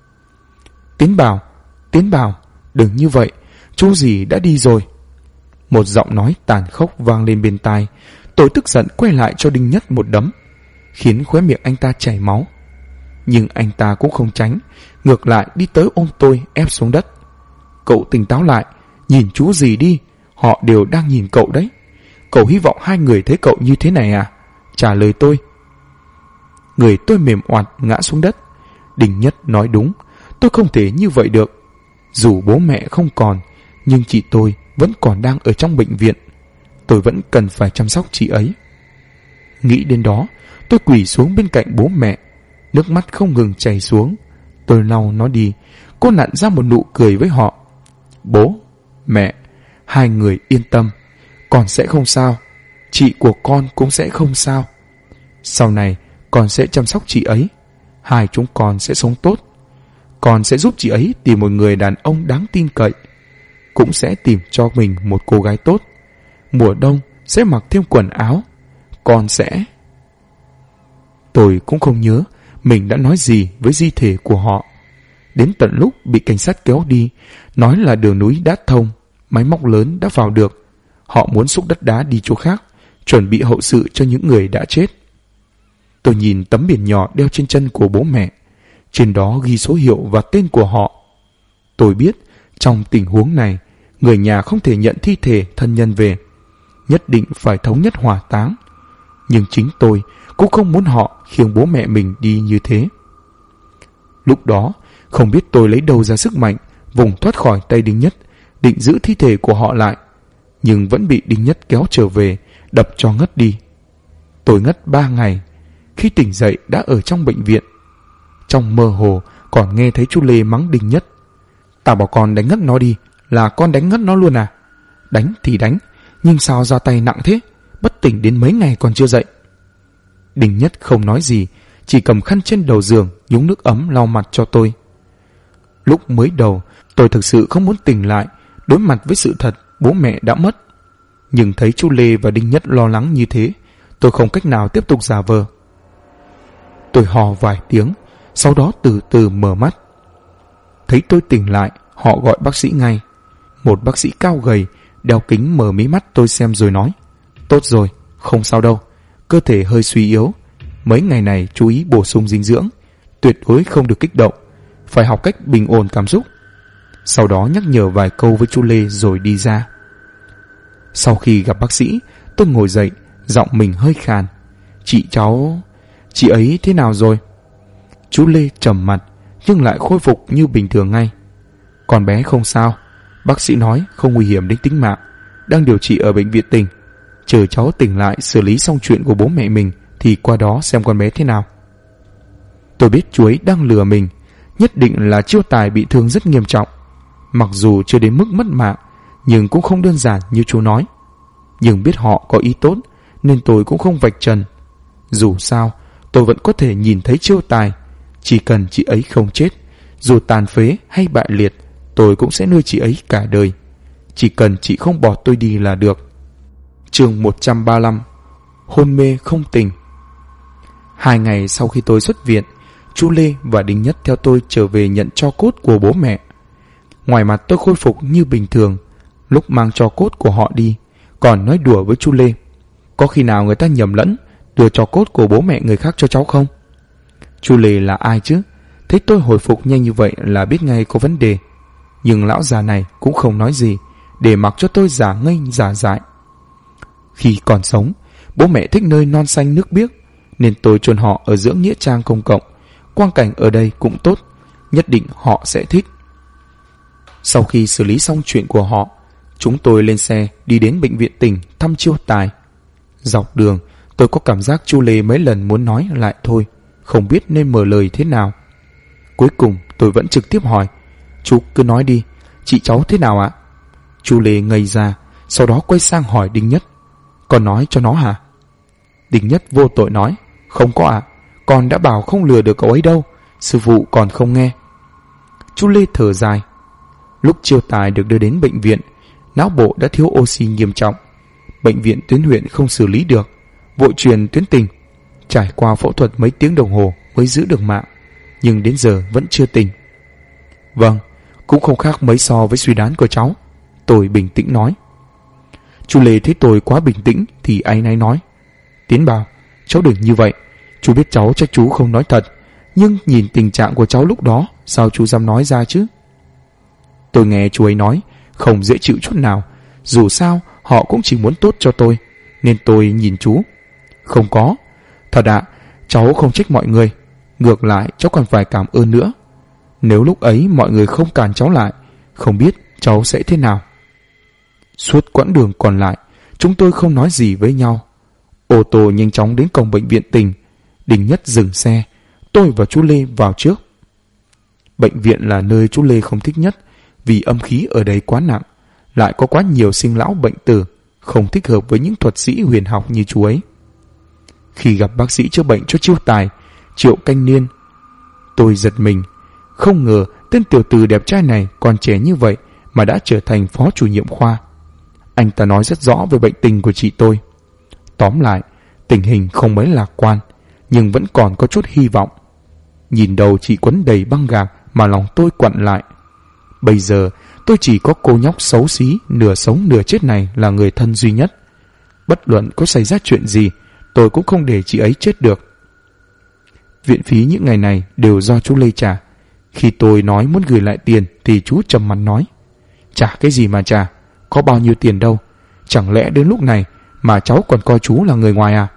Tiến Bảo, đừng như vậy, chú dì đã đi rồi. Một giọng nói tàn khốc vang lên bên tai. Tôi tức giận quay lại cho Đinh Nhất một đấm, khiến khóe miệng anh ta chảy máu. Nhưng anh ta cũng không tránh, ngược lại đi tới ôm tôi ép xuống đất. Cậu tỉnh táo lại, nhìn chú dì đi, họ đều đang nhìn cậu đấy. Cậu hy vọng hai người thấy cậu như thế này à? Trả lời tôi. Người tôi mềm oặt ngã xuống đất. Đinh Nhất nói đúng, tôi không thể như vậy được. Dù bố mẹ không còn, nhưng chị tôi vẫn còn đang ở trong bệnh viện. Tôi vẫn cần phải chăm sóc chị ấy. Nghĩ đến đó, tôi quỳ xuống bên cạnh bố mẹ, nước mắt không ngừng chảy xuống. Tôi lau nó đi, cô nặn ra một nụ cười với họ. Bố, mẹ, hai người yên tâm, con sẽ không sao, chị của con cũng sẽ không sao. Sau này con sẽ chăm sóc chị ấy, hai chúng con sẽ sống tốt. Con sẽ giúp chị ấy tìm một người đàn ông đáng tin cậy, cũng sẽ tìm cho mình một cô gái tốt. Mùa đông sẽ mặc thêm quần áo. Con sẽ... Tôi cũng không nhớ mình đã nói gì với di thể của họ. Đến tận lúc bị cảnh sát kéo đi, nói là đường núi đã thông, máy móc lớn đã vào được. Họ muốn xúc đất đá đi chỗ khác, chuẩn bị hậu sự cho những người đã chết. Tôi nhìn tấm biển nhỏ đeo trên chân của bố mẹ. Trên đó ghi số hiệu và tên của họ. Tôi biết trong tình huống này, người nhà không thể nhận thi thể thân nhân về, nhất định phải thống nhất hỏa táng. Nhưng chính tôi cũng không muốn họ khiêng bố mẹ mình đi như thế. Lúc đó, không biết tôi lấy đâu ra sức mạnh vùng thoát khỏi tay Đinh Nhất, định giữ thi thể của họ lại, nhưng vẫn bị Đinh Nhất kéo trở về, đập cho ngất đi. Tôi ngất 3 ngày. Khi tỉnh dậy đã ở trong bệnh viện. Trong mơ hồ còn nghe thấy chú Lê mắng Đinh Nhất: "Tao bảo con đánh ngất nó đi, là con đánh ngất nó luôn à? Đánh thì đánh, nhưng sao ra tay nặng thế? Bất tỉnh đến mấy ngày còn chưa dậy." Đinh Nhất không nói gì, chỉ cầm khăn trên đầu giường nhúng nước ấm lau mặt cho tôi. Lúc mới đầu, tôi thực sự không muốn tỉnh lại, đối mặt với sự thật bố mẹ đã mất. Nhưng thấy chú Lê và Đinh Nhất lo lắng như thế, tôi không cách nào tiếp tục giả vờ. Tôi hò vài tiếng, sau đó từ từ mở mắt. Thấy tôi tỉnh lại, họ gọi bác sĩ ngay. Một bác sĩ cao gầy, đeo kính mở mí mắt tôi xem rồi nói: "Tốt rồi, không sao đâu. Cơ thể hơi suy yếu. Mấy ngày này chú ý bổ sung dinh dưỡng, tuyệt đối không được kích động, phải học cách bình ổn cảm xúc." Sau đó nhắc nhở vài câu với chú Lê rồi đi ra. Sau khi gặp bác sĩ, tôi ngồi dậy, giọng mình hơi khàn: Chị ấy thế nào rồi?" Chú Lê trầm mặt nhưng lại khôi phục như bình thường ngay. "Con bé không sao, bác sĩ nói không nguy hiểm đến tính mạng, đang điều trị ở bệnh viện tỉnh. Chờ cháu tỉnh lại xử lý xong chuyện của bố mẹ mình thì qua đó xem con bé thế nào." Tôi biết chú ấy đang lừa mình, nhất định là Chiêu Tài bị thương rất nghiêm trọng. Mặc dù chưa đến mức mất mạng, nhưng cũng không đơn giản như chú nói. Nhưng biết họ có ý tốt nên tôi cũng không vạch trần. Dù sao, tôi vẫn có thể nhìn thấy Chiêu Tài. Chỉ cần chị ấy không chết, dù tàn phế hay bại liệt, tôi cũng sẽ nuôi chị ấy cả đời. Chỉ cần chị không bỏ tôi đi là được. Chương 135: Hôn mê không tỉnh. 2 ngày sau khi tôi xuất viện, chú Lê và Đinh Nhất theo tôi trở về nhận tro cốt của bố mẹ. Ngoài mặt tôi khôi phục như bình thường. Lúc mang tro cốt của họ đi, còn nói đùa với chú Lê: "Có khi nào người ta nhầm lẫn đưa tro cốt của bố mẹ người khác cho cháu không?" Chú Lê là ai chứ? Thấy tôi hồi phục nhanh như vậy là biết ngay có vấn đề. Nhưng lão già này cũng không nói gì, để mặc cho tôi giả ngây giả dại. Khi còn sống, bố mẹ thích nơi non xanh nước biếc, nên tôi chôn họ ở dưỡng nghĩa trang công cộng. Quang cảnh ở đây cũng tốt, nhất định họ sẽ thích. Sau khi xử lý xong chuyện của họ, chúng tôi lên xe đi đến bệnh viện tỉnh thăm Chiêu Tài. Dọc đường, tôi có cảm giác chú Lê mấy lần muốn nói lại thôi, không biết nên mở lời thế nào. Cuối cùng tôi vẫn trực tiếp hỏi: "Chú cứ nói đi, chị cháu thế nào ạ?" Chú Lê ngây ra, sau đó quay sang hỏi Đinh Nhất: "Con nói cho nó hả?" Đinh Nhất vô tội nói: "Không có ạ, con đã bảo không lừa được cậu ấy đâu, sư phụ còn không nghe." Chú Lê thở dài. Lúc Chiêu Tài được đưa đến bệnh viện, não bộ đã thiếu oxy nghiêm trọng. Bệnh viện tuyến huyện không xử lý được, vội truyền tuyến tỉnh. Trải qua phẫu thuật mấy tiếng đồng hồ mới giữ được mạng, nhưng đến giờ vẫn chưa tỉnh. "Vâng, cũng không khác mấy so với suy đoán của cháu," tôi bình tĩnh nói. Chú Lê thấy tôi quá bình tĩnh thì áy náy nói: "Tiến Bảo, cháu đừng như vậy. Chú biết cháu chắc chú không nói thật, nhưng nhìn tình trạng của cháu lúc đó, sao chú dám nói ra chứ?" Tôi nghe chú ấy nói không dễ chịu chút nào. Dù sao họ cũng chỉ muốn tốt cho tôi, nên tôi nhìn chú: "Không có. Thật ạ, cháu không trách mọi người. Ngược lại cháu còn phải cảm ơn nữa. Nếu lúc ấy mọi người không cản cháu lại, không biết cháu sẽ thế nào." Suốt quãng đường còn lại, chúng tôi không nói gì với nhau. Ô tô nhanh chóng đến cổng bệnh viện tỉnh. Đinh Nhất dừng xe, tôi và chú Lê vào trước. Bệnh viện là nơi chú Lê không thích nhất, vì âm khí ở đây quá nặng, lại có quá nhiều sinh lão bệnh tử, không thích hợp với những thuật sĩ huyền học như chú ấy. Khi gặp bác sĩ chữa bệnh cho Chiêu Tài, Triệu Canh Niên, tôi giật mình. Không ngờ tên tiểu tử đẹp trai này còn trẻ như vậy mà đã trở thành phó chủ nhiệm khoa. Anh ta nói rất rõ về bệnh tình của chị tôi. Tóm lại, tình hình không mấy lạc quan, nhưng vẫn còn có chút hy vọng. Nhìn đầu chị quấn đầy băng gạc mà lòng tôi quặn lại. Bây giờ tôi chỉ có cô nhóc xấu xí nửa sống nửa chết này là người thân duy nhất. Bất luận có xảy ra chuyện gì, tôi cũng không để chị ấy chết được. Viện phí những ngày này đều do chú Lê trả. Khi tôi nói muốn gửi lại tiền thì chú trầm mặt nói: "Trả cái gì mà trả, có bao nhiêu tiền đâu. Chẳng lẽ đến lúc này mà cháu còn coi chú là người ngoài à?"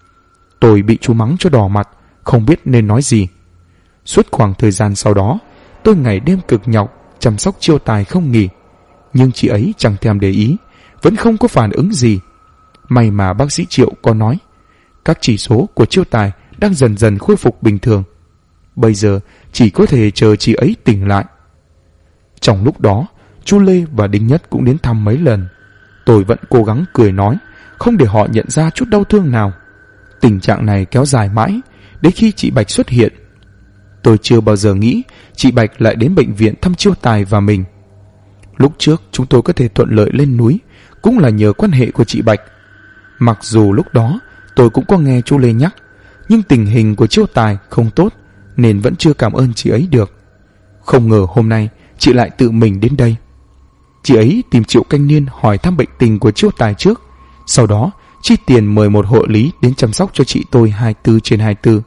Tôi bị chú mắng cho đỏ mặt, không biết nên nói gì. Suốt khoảng thời gian sau đó, tôi ngày đêm cực nhọc chăm sóc Chiêu Tài không nghỉ. Nhưng chị ấy chẳng thèm để ý, vẫn không có phản ứng gì. May mà bác sĩ Triệu có nói các chỉ số của Chiêu Tài đang dần dần khôi phục bình thường. Bây giờ chỉ có thể chờ chị ấy tỉnh lại. Trong lúc đó, chú Lê và Đinh Nhất cũng đến thăm mấy lần. Tôi vẫn cố gắng cười nói, không để họ nhận ra chút đau thương nào. Tình trạng này kéo dài mãi, đến khi chị Bạch xuất hiện. Tôi chưa bao giờ nghĩ chị Bạch lại đến bệnh viện thăm Chiêu Tài và mình. Lúc trước chúng tôi có thể thuận lợi lên núi cũng là nhờ quan hệ của chị Bạch. Mặc dù lúc đó tôi cũng có nghe chú Lê nhắc, nhưng tình hình của Chiêu Tài không tốt nên vẫn chưa cảm ơn chị ấy được. Không ngờ hôm nay chị lại tự mình đến đây. Chị ấy tìm Triệu Canh Niên hỏi thăm bệnh tình của Chiêu Tài trước, sau đó chi tiền mời một hộ lý đến chăm sóc cho chị tôi 24/24.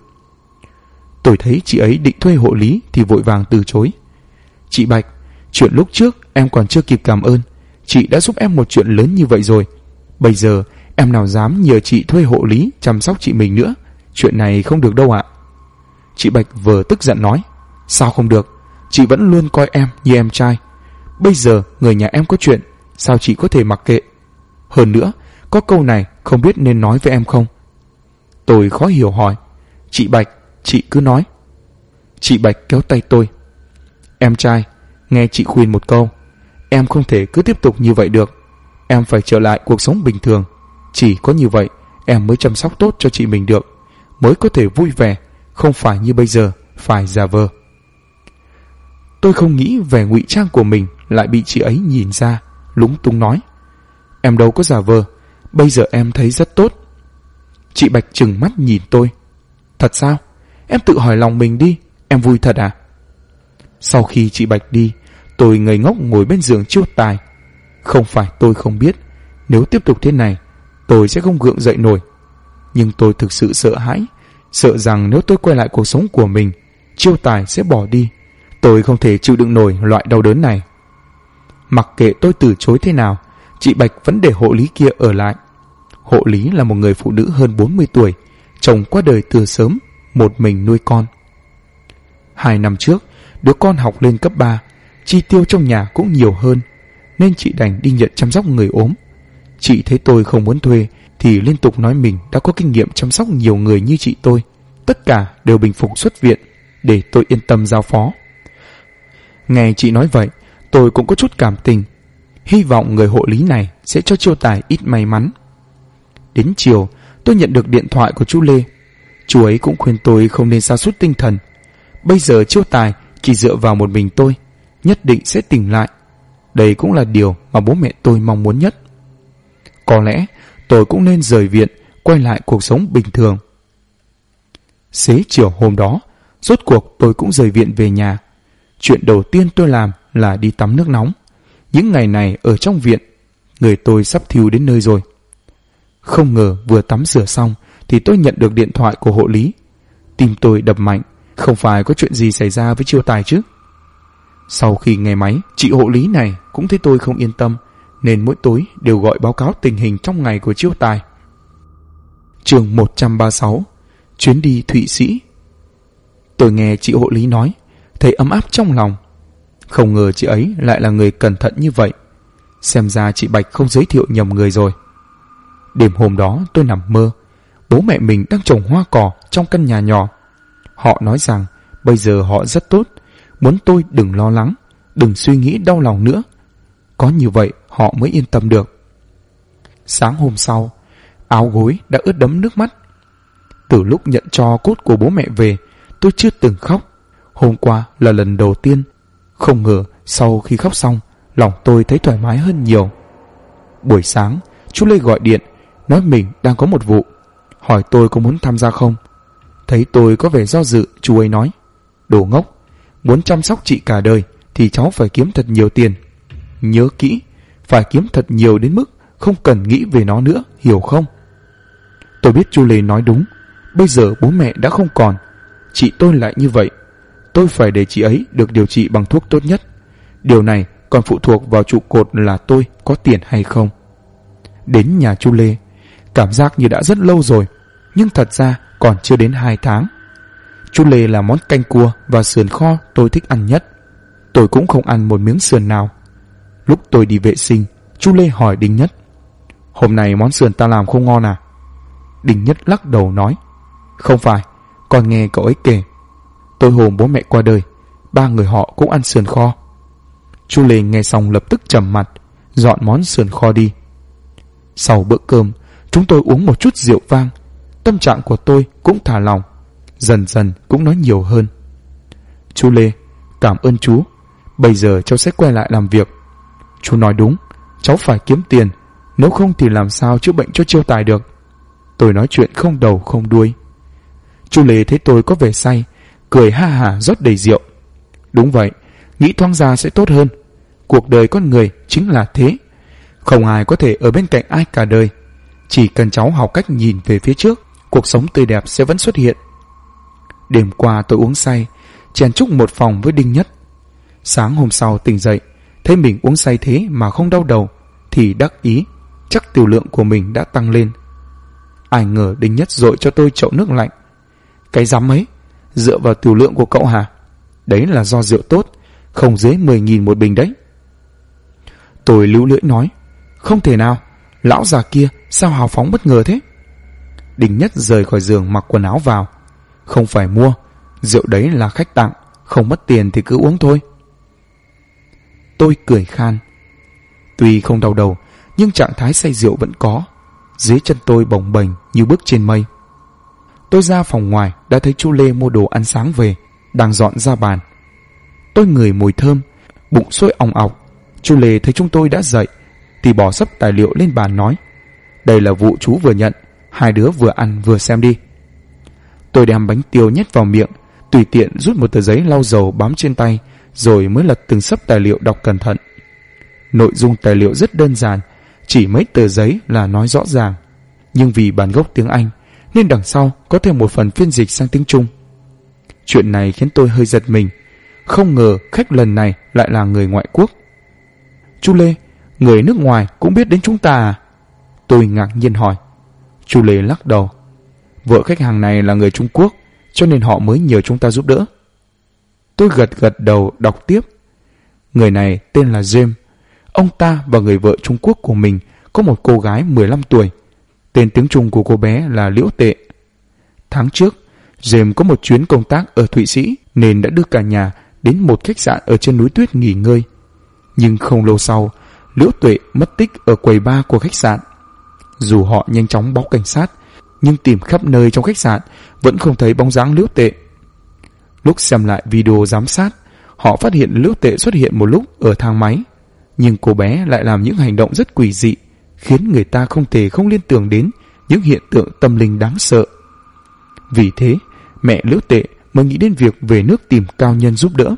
Tôi thấy chị ấy định thuê hộ lý thì vội vàng từ chối. "Chị Bạch, chuyện lúc trước em còn chưa kịp cảm ơn. Chị đã giúp em một chuyện lớn như vậy rồi. Bây giờ em nào dám nhờ chị thuê hộ lý chăm sóc chị mình nữa. Chuyện này không được đâu ạ." Chị Bạch vừa tức giận nói: "Sao không được? Chị vẫn luôn coi em như em trai. Bây giờ người nhà em có chuyện, sao chị có thể mặc kệ? Hơn nữa, có câu này không biết nên nói với em không?" Tôi khó hiểu hỏi: "Chị Bạch, chị cứ nói." Chị Bạch kéo tay tôi: "Em trai, nghe chị khuyên một câu. Em không thể cứ tiếp tục như vậy được. Em phải trở lại cuộc sống bình thường. Chỉ có như vậy em mới chăm sóc tốt cho chị mình được, mới có thể vui vẻ, không phải như bây giờ phải giả vờ." Tôi không nghĩ vẻ ngụy trang của mình lại bị chị ấy nhìn ra, lúng túng nói: "Em đâu có giả vờ, bây giờ em thấy rất tốt." Chị Bạch trừng mắt nhìn tôi: "Thật sao? Em tự hỏi lòng mình đi, em vui thật à?" Sau khi chị Bạch đi, tôi ngây ngốc ngồi bên giường Chiêu Tài. Không phải tôi không biết, nếu tiếp tục thế này, tôi sẽ không gượng dậy nổi. Nhưng tôi thực sự sợ hãi, sợ rằng nếu tôi quay lại cuộc sống của mình, Chiêu Tài sẽ bỏ đi. Tôi không thể chịu đựng nổi loại đau đớn này. Mặc kệ tôi từ chối thế nào, chị Bạch vẫn để hộ lý kia ở lại. Hộ lý là một người phụ nữ hơn 40 tuổi, chồng qua đời từ sớm, một mình nuôi con. 2 năm trước, đứa con học lên cấp 3, chi tiêu trong nhà cũng nhiều hơn, nên chị đành đi nhận chăm sóc người ốm. Chị thấy tôi không muốn thuê thì liên tục nói mình đã có kinh nghiệm chăm sóc nhiều người như chị tôi. Tất cả đều bình phục xuất viện, để tôi yên tâm giao phó. Nghe chị nói vậy, tôi cũng có chút cảm tình, hy vọng người hộ lý này sẽ cho Chiêu Tài ít may mắn. Đến chiều, tôi nhận được điện thoại của chú Lê. Chú ấy cũng khuyên tôi không nên sa sút tinh thần. Bây giờ Chiêu Tài chỉ dựa vào một mình tôi, nhất định sẽ tỉnh lại. Đây cũng là điều mà bố mẹ tôi mong muốn nhất. Có lẽ tôi cũng nên rời viện, quay lại cuộc sống bình thường. Xế chiều hôm đó, rốt cuộc tôi cũng rời viện về nhà. Chuyện đầu tiên tôi làm là đi tắm nước nóng. Những ngày này ở trong viện, người tôi sắp thiêu đến nơi rồi. Không ngờ vừa tắm rửa xong thì tôi nhận được điện thoại của hộ lý. Tim tôi đập mạnh, không phải có chuyện gì xảy ra với Chiêu Tài chứ? Sau khi nghe máy, chị hộ lý này cũng thấy tôi không yên tâm, nên mỗi tối đều gọi báo cáo tình hình trong ngày của Chiêu Tài. Chương 136: Chuyến đi Thụy Sĩ. Tôi nghe chị hộ lý nói, thấy ấm áp trong lòng. Không ngờ chị ấy lại là người cẩn thận như vậy. Xem ra chị Bạch không giới thiệu nhầm người rồi. Đêm hôm đó tôi nằm mơ, bố mẹ mình đang trồng hoa cỏ trong căn nhà nhỏ. Họ nói rằng bây giờ họ rất tốt, muốn tôi đừng lo lắng, đừng suy nghĩ đau lòng nữa. Có như vậy họ mới yên tâm được. Sáng hôm sau, áo gối đã ướt đẫm nước mắt. Từ lúc nhận tro cốt của bố mẹ về, tôi chưa từng khóc. Hôm qua là lần đầu tiên. Không ngờ sau khi khóc xong, lòng tôi thấy thoải mái hơn nhiều. Buổi sáng, chú Lê gọi điện, nói mình đang có một vụ, hỏi tôi có muốn tham gia không. Thấy tôi có vẻ do dự, chú ấy nói: "Đồ ngốc, muốn chăm sóc chị cả đời thì cháu phải kiếm thật nhiều tiền. Nhớ kỹ, phải kiếm thật nhiều đến mức không cần nghĩ về nó nữa, hiểu không? Tôi biết Chu Lê nói đúng. Bây giờ bố mẹ đã không còn, chị tôi lại như vậy. Tôi phải để chị ấy được điều trị bằng thuốc tốt nhất. Điều này còn phụ thuộc vào trụ cột là tôi có tiền hay không. Đến nhà Chu Lê, cảm giác như đã rất lâu rồi, nhưng thật ra còn chưa đến 2 tháng. Chu Lê là món canh cua và sườn kho tôi thích ăn nhất. Tôi cũng không ăn một miếng sườn nào. Lúc tôi đi vệ sinh, Chu Lê hỏi Đinh Nhất: "Hôm nay món sườn ta làm không ngon à?" Đinh Nhất lắc đầu nói: "Không phải, con nghe cậu ấy kể. Tôi hôm bố mẹ qua đời, 3 người họ cũng ăn sườn kho." Chu Lê nghe xong lập tức trầm mặt, dọn món sườn kho đi. Sau bữa cơm, chúng tôi uống một chút rượu vang. Tâm trạng của tôi cũng thả lỏng, dần dần cũng nói nhiều hơn. "Chú Lê, cảm ơn chú. Bây giờ cháu sẽ quay lại làm việc. Chú nói đúng, cháu phải kiếm tiền, nếu không thì làm sao chữa bệnh cho Chiêu Tài được." Tôi nói chuyện không đầu không đuôi. Chu Lê thấy tôi có vẻ say, cười ha hả rót đầy rượu. "Đúng vậy, nghĩ thoáng ra sẽ tốt hơn. Cuộc đời con người chính là thế. Không ai có thể ở bên cạnh ai cả đời. Chỉ cần cháu học cách nhìn về phía trước, cuộc sống tươi đẹp sẽ vẫn xuất hiện." Đêm qua tôi uống say, chèn chúc một phòng với Đinh Nhất. Sáng hôm sau tỉnh dậy, thấy mình uống say thế mà không đau đầu, thì đắc ý, chắc tiểu lượng của mình đã tăng lên. Ai ngờ Đinh Nhất dội cho tôi chậu nước lạnh. "Cái rắm ấy, dựa vào tiểu lượng của cậu hả? Đấy là do rượu tốt, không dưới 10.000 một bình đấy." Tôi lưu lưỡi nói: "Không thể nào, lão già kia sao hào phóng bất ngờ thế?" Đinh Nhất rời khỏi giường mặc quần áo vào: "Không phải mua, rượu đấy là khách tặng, không mất tiền thì cứ uống thôi." Tôi cười khan. Tuy không đau đầu, nhưng trạng thái say rượu vẫn có. Dưới chân tôi bồng bềnh như bước trên mây. Tôi ra phòng ngoài đã thấy chú Lê mua đồ ăn sáng về, đang dọn ra bàn. Tôi ngửi mùi thơm, bụng sôi òng ọc. Chú Lê thấy chúng tôi đã dậy thì bỏ sấp tài liệu lên bàn nói: "Đây là vụ chú vừa nhận, hai đứa vừa ăn vừa xem đi." Tôi đem bánh tiêu nhét vào miệng, tùy tiện rút một tờ giấy lau dầu bám trên tay, rồi mới lật từng sấp tài liệu đọc cẩn thận. Nội dung tài liệu rất đơn giản, chỉ mấy tờ giấy là nói rõ ràng, nhưng vì bản gốc tiếng Anh nên đằng sau có thêm một phần phiên dịch sang tiếng Trung. Chuyện này khiến tôi hơi giật mình, không ngờ khách lần này lại là người ngoại quốc. "Chú Lê, người nước ngoài cũng biết đến chúng ta à?" Tôi ngạc nhiên hỏi. Chú Lê lắc đầu: "Vợ khách hàng này là người Trung Quốc, cho nên họ mới nhờ chúng ta giúp đỡ." Tôi gật gật đầu đọc tiếp: "Người này tên là James. Ông ta và người vợ Trung Quốc của mình có một cô gái 15 tuổi. Tên tiếng Trung của cô bé là Liễu Tệ. Tháng trước, James có một chuyến công tác ở Thụy Sĩ nên đã đưa cả nhà đến một khách sạn ở trên núi tuyết nghỉ ngơi. Nhưng không lâu sau, Liễu Tuệ mất tích ở quầy bar của khách sạn. Dù họ nhanh chóng báo cảnh sát, nhưng tìm khắp nơi trong khách sạn vẫn không thấy bóng dáng Liễu Tệ. Lúc xem lại video giám sát, họ phát hiện Liễu Tệ xuất hiện một lúc ở thang máy, nhưng cô bé lại làm những hành động rất quỷ dị, khiến người ta không thể không liên tưởng đến những hiện tượng tâm linh đáng sợ. Vì thế, mẹ Liễu Tệ mới nghĩ đến việc về nước tìm cao nhân giúp đỡ."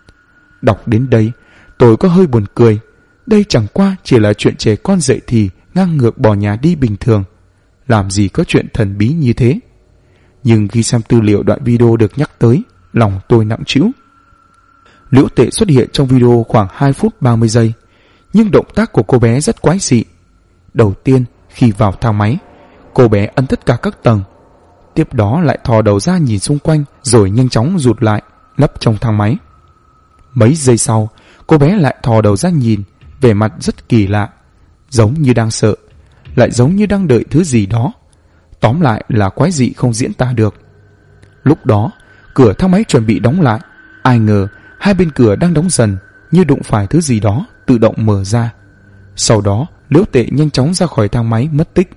Đọc đến đây, tôi có hơi buồn cười. Đây chẳng qua chỉ là chuyện trẻ con dậy thì ngang ngược bỏ nhà đi bình thường, làm gì có chuyện thần bí như thế. Nhưng khi xem tư liệu đoạn video được nhắc tới, lòng tôi nặng trĩu. Liễu Tệ xuất hiện trong video khoảng 2 phút 30 giây, nhưng động tác của cô bé rất quái dị. Đầu tiên, khi vào thang máy, cô bé ấn tất cả các tầng. Tiếp đó lại thò đầu ra nhìn xung quanh, rồi nhanh chóng rụt lại, lấp trong thang máy. Mấy giây sau, cô bé lại thò đầu ra nhìn, vẻ mặt rất kỳ lạ, giống như đang sợ, lại giống như đang đợi thứ gì đó. Tóm lại là quái dị không diễn tả được. Lúc đó, cửa thang máy chuẩn bị đóng lại. Ai ngờ hai bên cửa đang đóng dần, như đụng phải thứ gì đó tự động mở ra. Sau đó, Liễu Tệ nhanh chóng ra khỏi thang máy mất tích.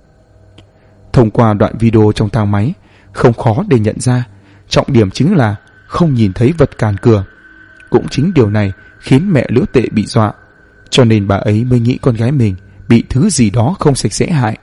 Thông qua đoạn video trong thang máy, không khó để nhận ra, trọng điểm chính là không nhìn thấy vật cản cửa. Cũng chính điều này khiến mẹ Liễu Tệ bị dọa, cho nên bà ấy mới nghĩ con gái mình bị thứ gì đó không sạch sẽ hại.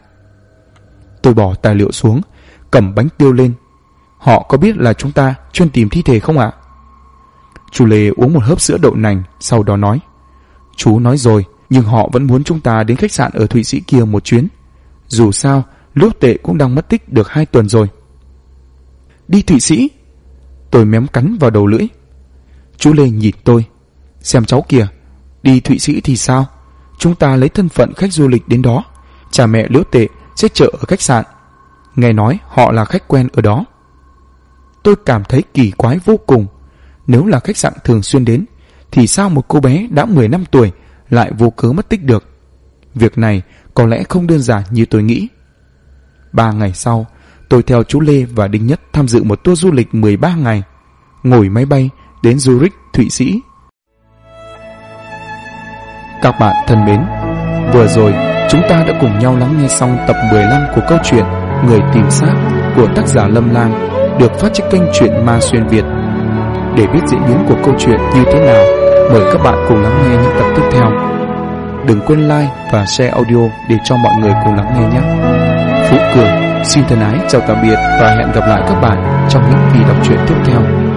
Tôi bỏ tài liệu xuống, cầm bánh tiêu lên. "Họ có biết là chúng ta chuyên tìm thi thể không ạ?" Chú Lê uống một hớp sữa đậu nành, sau đó nói: Chú nói rồi, nhưng họ vẫn muốn chúng ta đến khách sạn ở Thụy Sĩ kia một chuyến. Dù sao, Liễu Tệ cũng đang mất tích được 2 tuần rồi. Đi Thụy Sĩ? Tôi mém cắn vào đầu lưỡi. Chú Lê nhìn tôi: Xem cháu kìa, đi Thụy Sĩ thì sao? Chúng ta lấy thân phận khách du lịch đến đó, cha mẹ Liễu Tệ sẽ chờ ở khách sạn. Nghe nói họ là khách quen ở đó. Tôi cảm thấy kỳ quái vô cùng. Nếu là khách sạn thường xuyên đến, thì sao một cô bé đã 10 năm tuổi lại vô cớ mất tích được? Việc này có lẽ không đơn giản như tôi nghĩ. 3 ngày sau, tôi theo chú Lê và Đinh Nhất tham dự một tour du lịch 13 ngày, ngồi máy bay đến Zurich, Thụy Sĩ. Các bạn thân mến, vừa rồi chúng ta đã cùng nhau lắng nghe xong tập 15 của câu chuyện Người tìm xác của tác giả Lâm Lang, được phát trên kênh Truyện Ma Xuyên Việt. Để biết diễn biến của câu chuyện như thế nào, mời các bạn cùng lắng nghe những tập tiếp theo. Đừng quên like và share audio để cho mọi người cùng lắng nghe nhé. Phú Cường xin thân ái chào tạm biệt và hẹn gặp lại các bạn trong những kỳ đọc truyện tiếp theo.